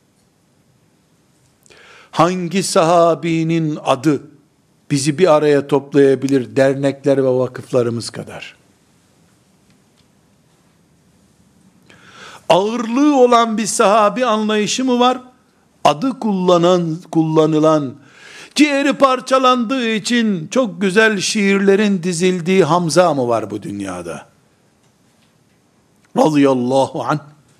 Speaker 1: Hangi sahabinin adı bizi bir araya toplayabilir dernekler ve vakıflarımız kadar? Ağırlığı olan bir sahabi anlayışı mı var? Adı kullanılan, ciğeri parçalandığı için çok güzel şiirlerin dizildiği Hamza mı var bu dünyada? Radıyallahu anh.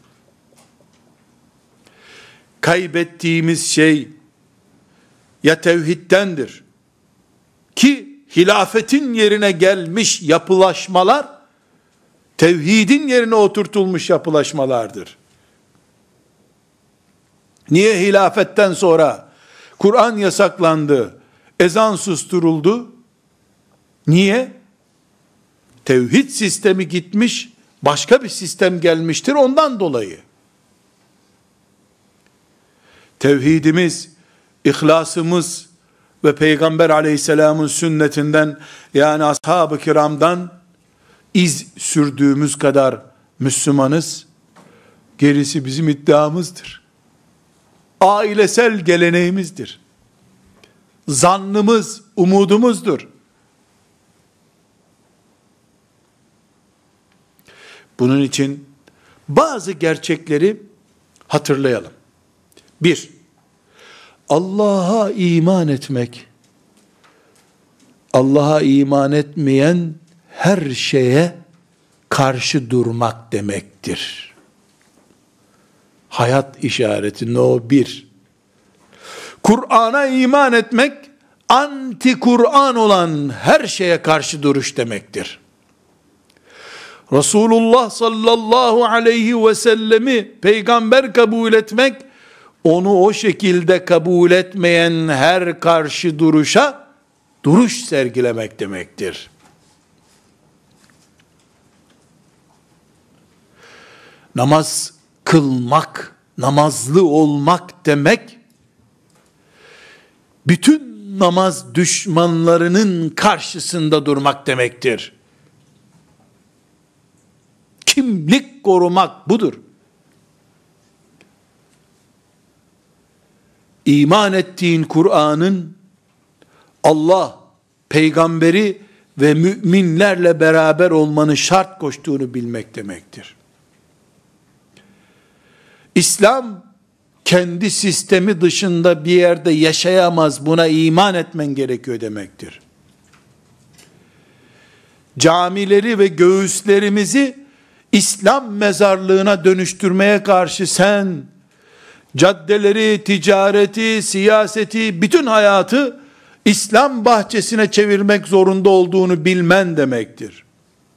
Speaker 1: Kaybettiğimiz şey ya tevhiddendir ki hilafetin yerine gelmiş yapılaşmalar tevhidin yerine oturtulmuş yapılaşmalardır. Niye hilafetten sonra Kur'an yasaklandı, ezan susturuldu? Niye? Tevhid sistemi gitmiş, başka bir sistem gelmiştir ondan dolayı. Tevhidimiz, ihlasımız ve Peygamber aleyhisselamın sünnetinden, yani ashab-ı kiramdan iz sürdüğümüz kadar Müslümanız. Gerisi bizim iddiamızdır. Ailesel geleneğimizdir. Zannımız, umudumuzdur. Bunun için bazı gerçekleri hatırlayalım. 1. Allah'a iman etmek, Allah'a iman etmeyen her şeye karşı durmak demektir. Hayat işareti no 1. Kur'an'a iman etmek, anti Kur'an olan her şeye karşı duruş demektir. Resulullah sallallahu aleyhi ve sellemi peygamber kabul etmek, onu o şekilde kabul etmeyen her karşı duruşa duruş sergilemek demektir. Namaz kılmak, namazlı olmak demek, bütün namaz düşmanlarının karşısında durmak demektir. Kimlik korumak budur. İman ettiğin Kur'an'ın Allah, peygamberi ve müminlerle beraber olmanı şart koştuğunu bilmek demektir. İslam kendi sistemi dışında bir yerde yaşayamaz, buna iman etmen gerekiyor demektir. Camileri ve göğüslerimizi İslam mezarlığına dönüştürmeye karşı sen, caddeleri, ticareti, siyaseti, bütün hayatı İslam bahçesine çevirmek zorunda olduğunu bilmen demektir.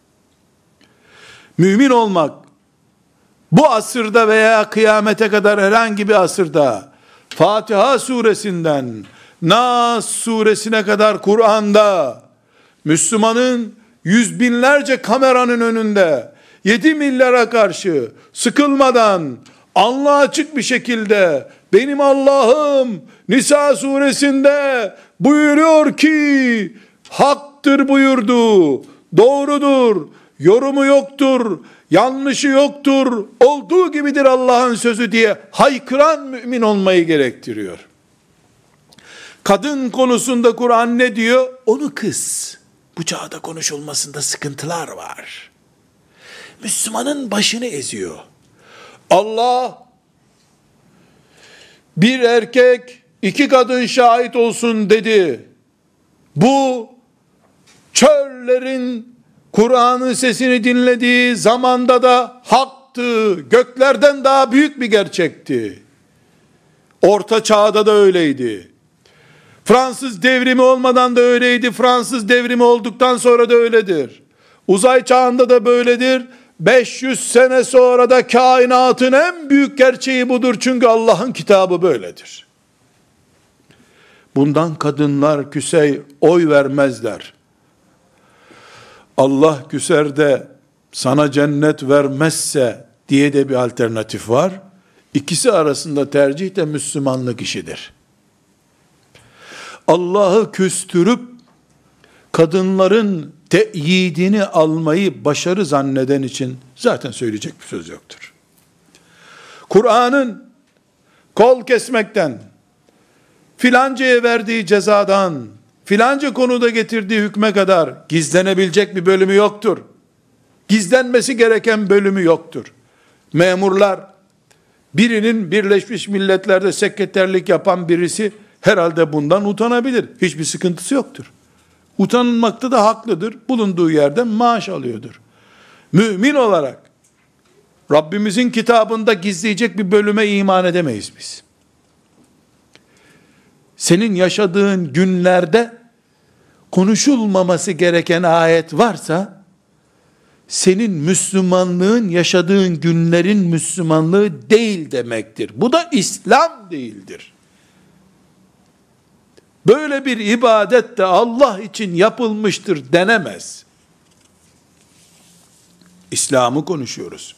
Speaker 1: Mümin olmak, bu asırda veya kıyamete kadar herhangi bir asırda, Fatiha suresinden, Nas suresine kadar Kur'an'da, Müslümanın yüz binlerce kameranın önünde, 7 milyara karşı, sıkılmadan, alnı açık bir şekilde, benim Allah'ım, Nisa suresinde buyuruyor ki, haktır buyurdu, doğrudur, yorumu yoktur, yanlışı yoktur, olduğu gibidir Allah'ın sözü diye haykıran mümin olmayı gerektiriyor. Kadın konusunda Kur'an ne diyor? Onu kız. Bu çağda konuşulmasında sıkıntılar var. Müslümanın başını eziyor. Allah, bir erkek, 2 kadın şahit olsun dedi. Bu, çöllerin Kur'an'ın sesini dinlediği zamanda da haktı. Göklerden daha büyük bir gerçekti. Orta çağda da öyleydi. Fransız devrimi olmadan da öyleydi. Fransız devrimi olduktan sonra da öyledir. Uzay çağında da böyledir. 500 sene sonra da kainatın en büyük gerçeği budur. Çünkü Allah'ın kitabı böyledir. Bundan kadınlar küsey oy vermezler. Allah küser de sana cennet vermezse diye de bir alternatif var. İkisi arasında tercih de Müslümanlık işidir. Allah'ı küstürüp kadınların teyidini almayı başarı zanneden için zaten söyleyecek bir söz yoktur. Kur'an'ın kol kesmekten, filancaya verdiği cezadan, filanca konuda getirdiği hükme kadar gizlenebilecek bir bölümü yoktur. Gizlenmesi gereken bölümü yoktur. Memurlar, birinin Birleşmiş Milletler'de sekreterlik yapan birisi herhalde bundan utanabilir. Hiçbir sıkıntısı yoktur. Utanılmakta da haklıdır. Bulunduğu yerden maaş alıyordur. Mümin olarak Rabbimizin kitabında gizleyecek bir bölüme iman edemeyiz biz. Senin yaşadığın günlerde konuşulmaması gereken ayet varsa, senin Müslümanlığın yaşadığın günlerin Müslümanlığı değil demektir. Bu da İslam değildir. Böyle bir ibadet de Allah için yapılmıştır denemez. İslam'ı konuşuyoruz.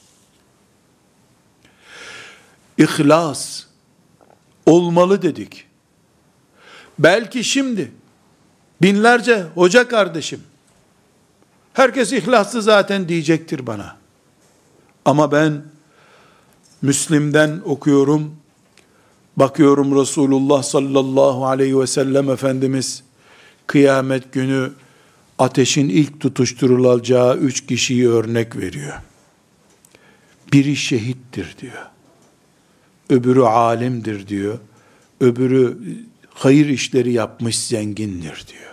Speaker 1: İhlas olmalı dedik. Belki şimdi binlerce hoca kardeşim, herkes ihlaslı zaten diyecektir bana. Ama ben Müslim'den okuyorum, bakıyorum Resulullah sallallahu aleyhi ve sellem Efendimiz kıyamet günü ateşin ilk tutuşturulacağı 3 kişiyi örnek veriyor. Biri şehittir diyor. Öbürü alimdir diyor. Öbürü hayır işleri yapmış zengindir diyor.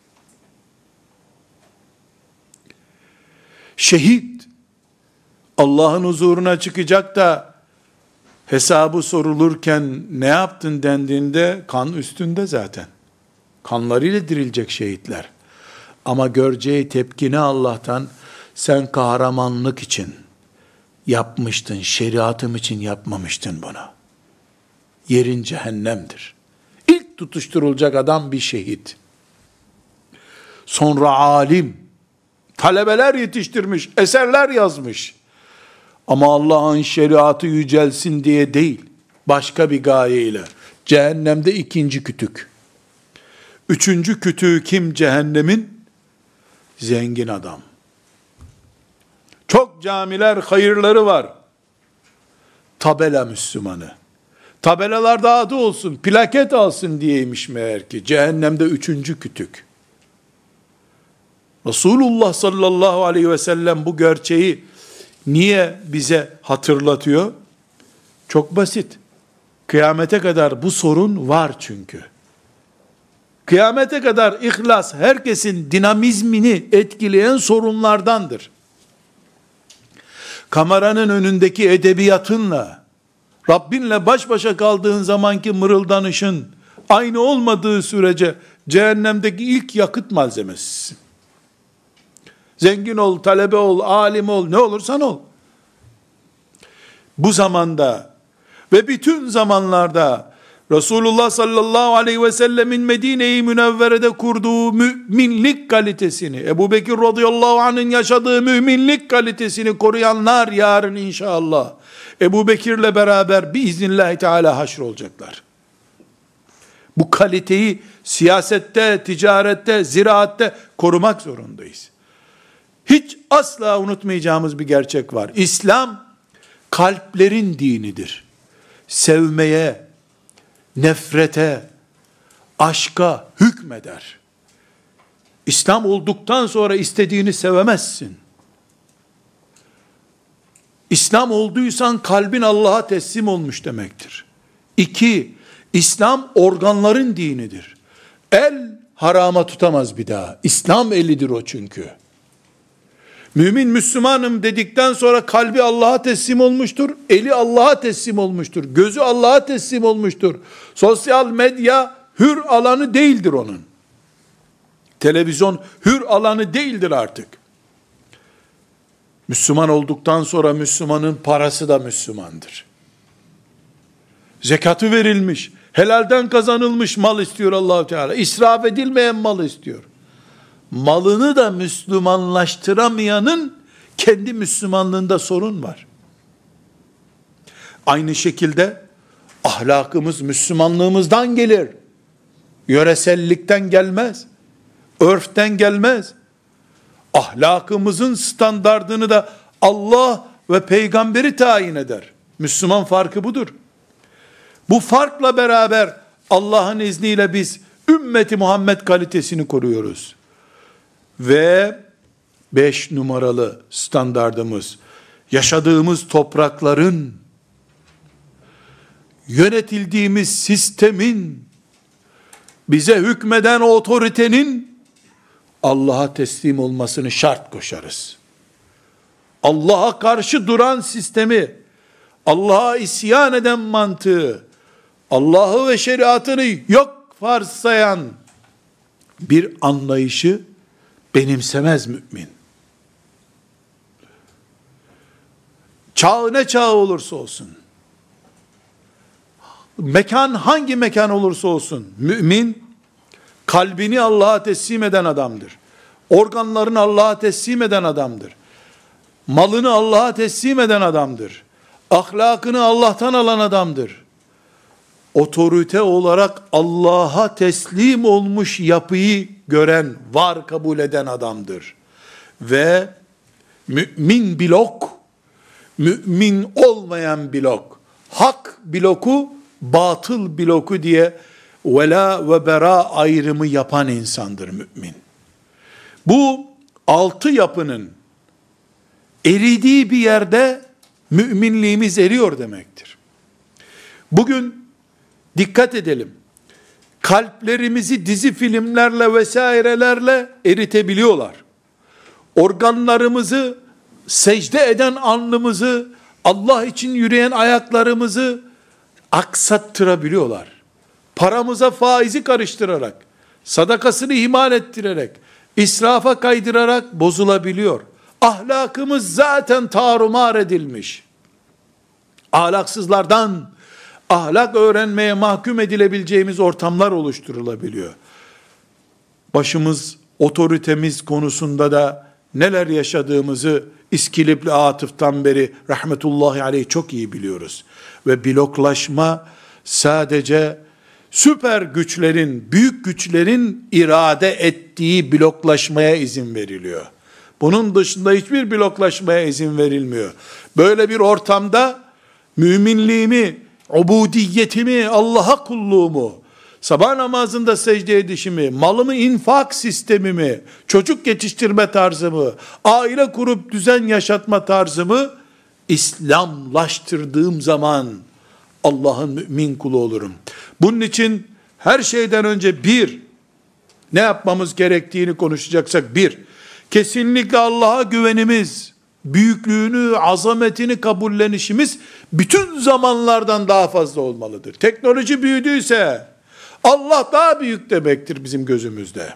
Speaker 1: Şehit Allah'ın huzuruna çıkacak da hesabı sorulurken ne yaptın dendiğinde kan üstünde zaten. Kanlarıyla dirilecek şehitler. Ama göreceği tepkini Allah'tan, sen kahramanlık için yapmıştın, şeriatım için yapmamıştın bunu. Yerin cehennemdir. İlk tutuşturulacak adam bir şehit. Sonra alim, talebeler yetiştirmiş, eserler yazmış. Ama Allah'ın şeriatı yücelsin diye değil, başka bir gayeyle. Cehennemde 2. kütük. Üçüncü kütüğü kim cehennemin? Zengin adam. Çok camiler, hayırları var. Tabela Müslümanı. Tabelalarda adı olsun, plaket alsın diyeymiş meğer ki. Cehennemde üçüncü kütük. Resulullah sallallahu aleyhi ve sellem bu gerçeği niye bize hatırlatıyor? Çok basit. Kıyamete kadar bu sorun var çünkü. Kıyamete kadar ihlas herkesin dinamizmini etkileyen sorunlardandır. Kameranın önündeki edebiyatınla, Rabbinle baş başa kaldığın zamanki mırıldanışın aynı olmadığı sürece cehennemdeki ilk yakıt malzemesisin. Zengin ol, talebe ol, alim ol, ne olursan ol. Bu zamanda ve bütün zamanlarda Resulullah sallallahu aleyhi ve sellemin Medine-i Münevvere'de kurduğu müminlik kalitesini, Ebu Bekir radıyallahu anh'ın yaşadığı müminlik kalitesini koruyanlar yarın inşallah Ebu Bekir'le beraber biiznillahü teala haşr olacaklar. Bu kaliteyi siyasette, ticarette, ziraatte korumak zorundayız. Hiç asla unutmayacağımız bir gerçek var. İslam kalplerin dinidir. Sevmeye, nefrete, aşka hükmeder. İslam olduktan sonra istediğini sevemezsin. İslam olduysan kalbin Allah'a teslim olmuş demektir. 2. İslam organların dinidir. El harama tutamaz bir daha. İslam elidir o çünkü. Mümin Müslümanım dedikten sonra kalbi Allah'a teslim olmuştur. Eli Allah'a teslim olmuştur. Gözü Allah'a teslim olmuştur. Sosyal medya hür alanı değildir onun. Televizyon hür alanı değildir artık. Müslüman olduktan sonra Müslümanın parası da Müslümandır. Zekatı verilmiş, helalden kazanılmış mal istiyor Allah-u Teala. İsraf edilmeyen mal istiyor. Malını da Müslümanlaştıramayanın kendi Müslümanlığında sorun var. Aynı şekilde ahlakımız Müslümanlığımızdan gelir. Yöresellikten gelmez. Örften gelmez. Ahlakımızın standardını da Allah ve peygamberi tayin eder. Müslüman farkı budur. Bu farkla beraber Allah'ın izniyle biz ümmeti Muhammed kalitesini koruyoruz. Ve 5 numaralı standardımız, yaşadığımız toprakların, yönetildiğimiz sistemin, bize hükmeden otoritenin Allah'a teslim olmasını şart koşarız. Allah'a karşı duran sistemi, Allah'a isyan eden mantığı, Allah'ı ve şeriatını yok varsayan bir anlayışı benimsemez mümin. Çağ ne çağ olursa olsun, mekan hangi mekan olursa olsun, mümin kalbini Allah'a teslim eden adamdır. Organlarını Allah'a teslim eden adamdır. Malını Allah'a teslim eden adamdır. Ahlakını Allah'tan alan adamdır. Otorite olarak Allah'a teslim olmuş yapıyı gören, var kabul eden adamdır. Ve mümin blok, mümin olmayan blok, hak bloku, batıl bloku diye vela ve bera ayrımı yapan insandır mümin. Bu 6 yapının eridiği bir yerde müminliğimiz eriyor demektir. Bugün dikkat edelim. Kalplerimizi dizi filmlerle vesairelerle eritebiliyorlar. Organlarımızı, secde eden alnımızı, Allah için yürüyen ayaklarımızı aksattırabiliyorlar. Paramıza faizi karıştırarak, sadakasını ihmal ettirerek, israfa kaydırarak bozulabiliyor. Ahlakımız zaten tarumar edilmiş. Ahlaksızlardan ahlak öğrenmeye mahkum edilebileceğimiz ortamlar oluşturulabiliyor. Başımız, otoritemiz konusunda da neler yaşadığımızı İskilipli Atıf'tan beri rahmetullahi aleyh çok iyi biliyoruz. Ve bloklaşma sadece süper güçlerin, büyük güçlerin irade ettiği bloklaşmaya izin veriliyor. Bunun dışında hiçbir bloklaşmaya izin verilmiyor. Böyle bir ortamda müminliğimi, ubudiyetimi, Allah'a kulluğumu, sabah namazında secde edişimi, malımı infak sistemimi, çocuk yetiştirme tarzımı, aile kurup düzen yaşatma tarzımı İslamlaştırdığım zaman Allah'ın mümin kulu olurum. Bunun için her şeyden önce ne yapmamız gerektiğini konuşacaksak kesinlikle Allah'a güvenimiz, büyüklüğünü, azametini kabullenişimiz bütün zamanlardan daha fazla olmalıdır. Teknoloji büyüdüyse Allah daha büyük demektir bizim gözümüzde.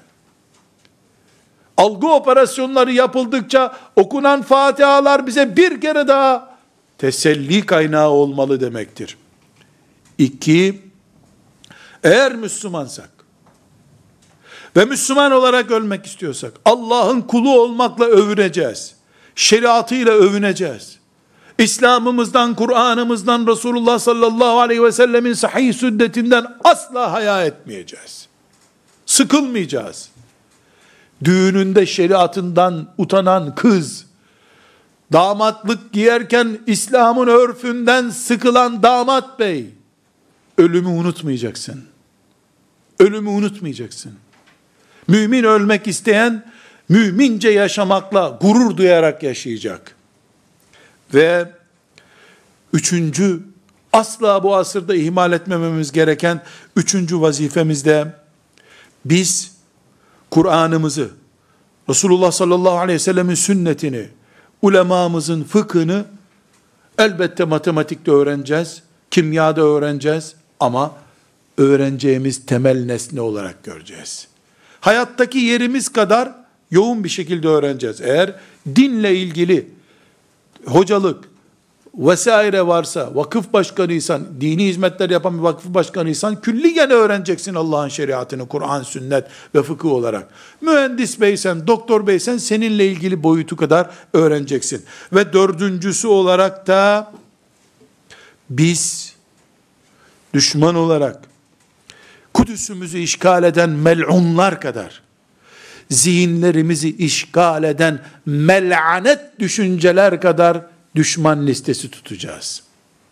Speaker 1: Algı operasyonları yapıldıkça okunan Fatihalar bize bir kere daha teselli kaynağı olmalı demektir. 2, eğer Müslümansak ve Müslüman olarak ölmek istiyorsak, Allah'ın kulu olmakla övüneceğiz. Şeriatıyla övüneceğiz. İslam'ımızdan, Kur'an'ımızdan, Resulullah sallallahu aleyhi ve sellemin sahih sünnetinden asla haya etmeyeceğiz. Sıkılmayacağız. Düğününde şeriatından utanan kız, damatlık giyerken İslam'ın örfünden sıkılan damat bey, ölümü unutmayacaksın. Ölümü unutmayacaksın. Mümin ölmek isteyen, mümince yaşamakla gurur duyarak yaşayacak. Ve 3. asla bu asırda ihmal etmememiz gereken 3. vazifemizde biz Kur'an'ımızı, Resulullah sallallahu aleyhi ve sellemin sünnetini, ulemamızın fıkhını elbette matematikte öğreneceğiz, kimyada öğreneceğiz ama öğreneceğimiz temel nesne olarak göreceğiz. Hayattaki yerimiz kadar yoğun bir şekilde öğreneceğiz. Eğer dinle ilgili hocalık vesaire varsa, vakıf başkanıysan, dini hizmetler yapan bir vakıf başkanıysan, külliyen öğreneceksin Allah'ın şeriatını, Kur'an, sünnet ve fıkıh olarak. Mühendis beysen, doktor beysen, seninle ilgili boyutu kadar öğreneceksin. Ve 4. olarak da, biz, düşman olarak, Kudüs'ümüzü işgal eden mel'unlar kadar, zihinlerimizi işgal eden mel'anet düşünceler kadar düşman listesi tutacağız.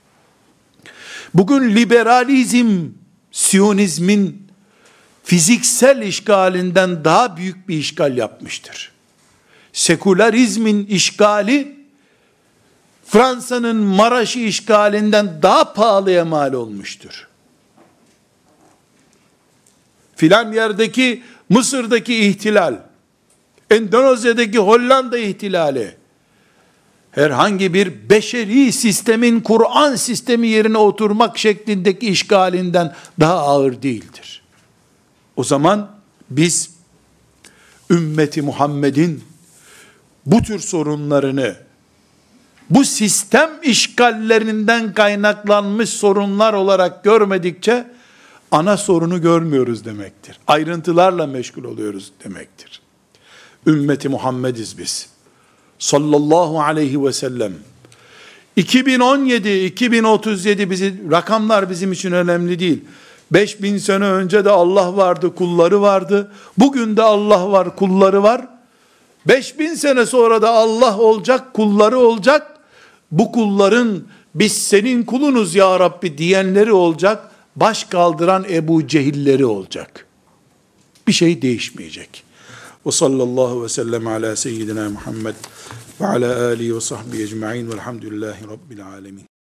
Speaker 1: Bugün liberalizm, Siyonizmin fiziksel işgalinden daha büyük bir işgal yapmıştır. Sekülerizmin işgali, Fransa'nın Maraş'ı işgalinden daha pahalıya mal olmuştur. Filan yerdeki Mısır'daki ihtilal, Endonezya'daki Hollanda ihtilali, herhangi bir beşeri sistemin Kur'an sistemi yerine oturmak şeklindeki işgalinden daha ağır değildir. O zaman biz ümmeti Muhammed'in bu tür sorunlarını, bu sistem işgallerinden kaynaklanmış sorunlar olarak görmedikçe ana sorunu görmüyoruz demektir. Ayrıntılarla meşgul oluyoruz demektir. Ümmeti Muhammediz biz. Sallallahu aleyhi ve sellem. 2017, 2037 rakamlar bizim için önemli değil. 5000 sene önce de Allah vardı, kulları vardı. Bugün de Allah var, kulları var. 5000 sene sonra da Allah olacak, kulları olacak. Bu kulların biz senin kulunuz ya Rabbi diyenleri olacak. Baş kaldıran Ebu Cehilleri olacak. Bir şey değişmeyecek. Ve sallallahu ve sellem ala seyyidina Muhammed ve ala alihi ve sahbihi ecma'in velhamdülillahi rabbil alemin.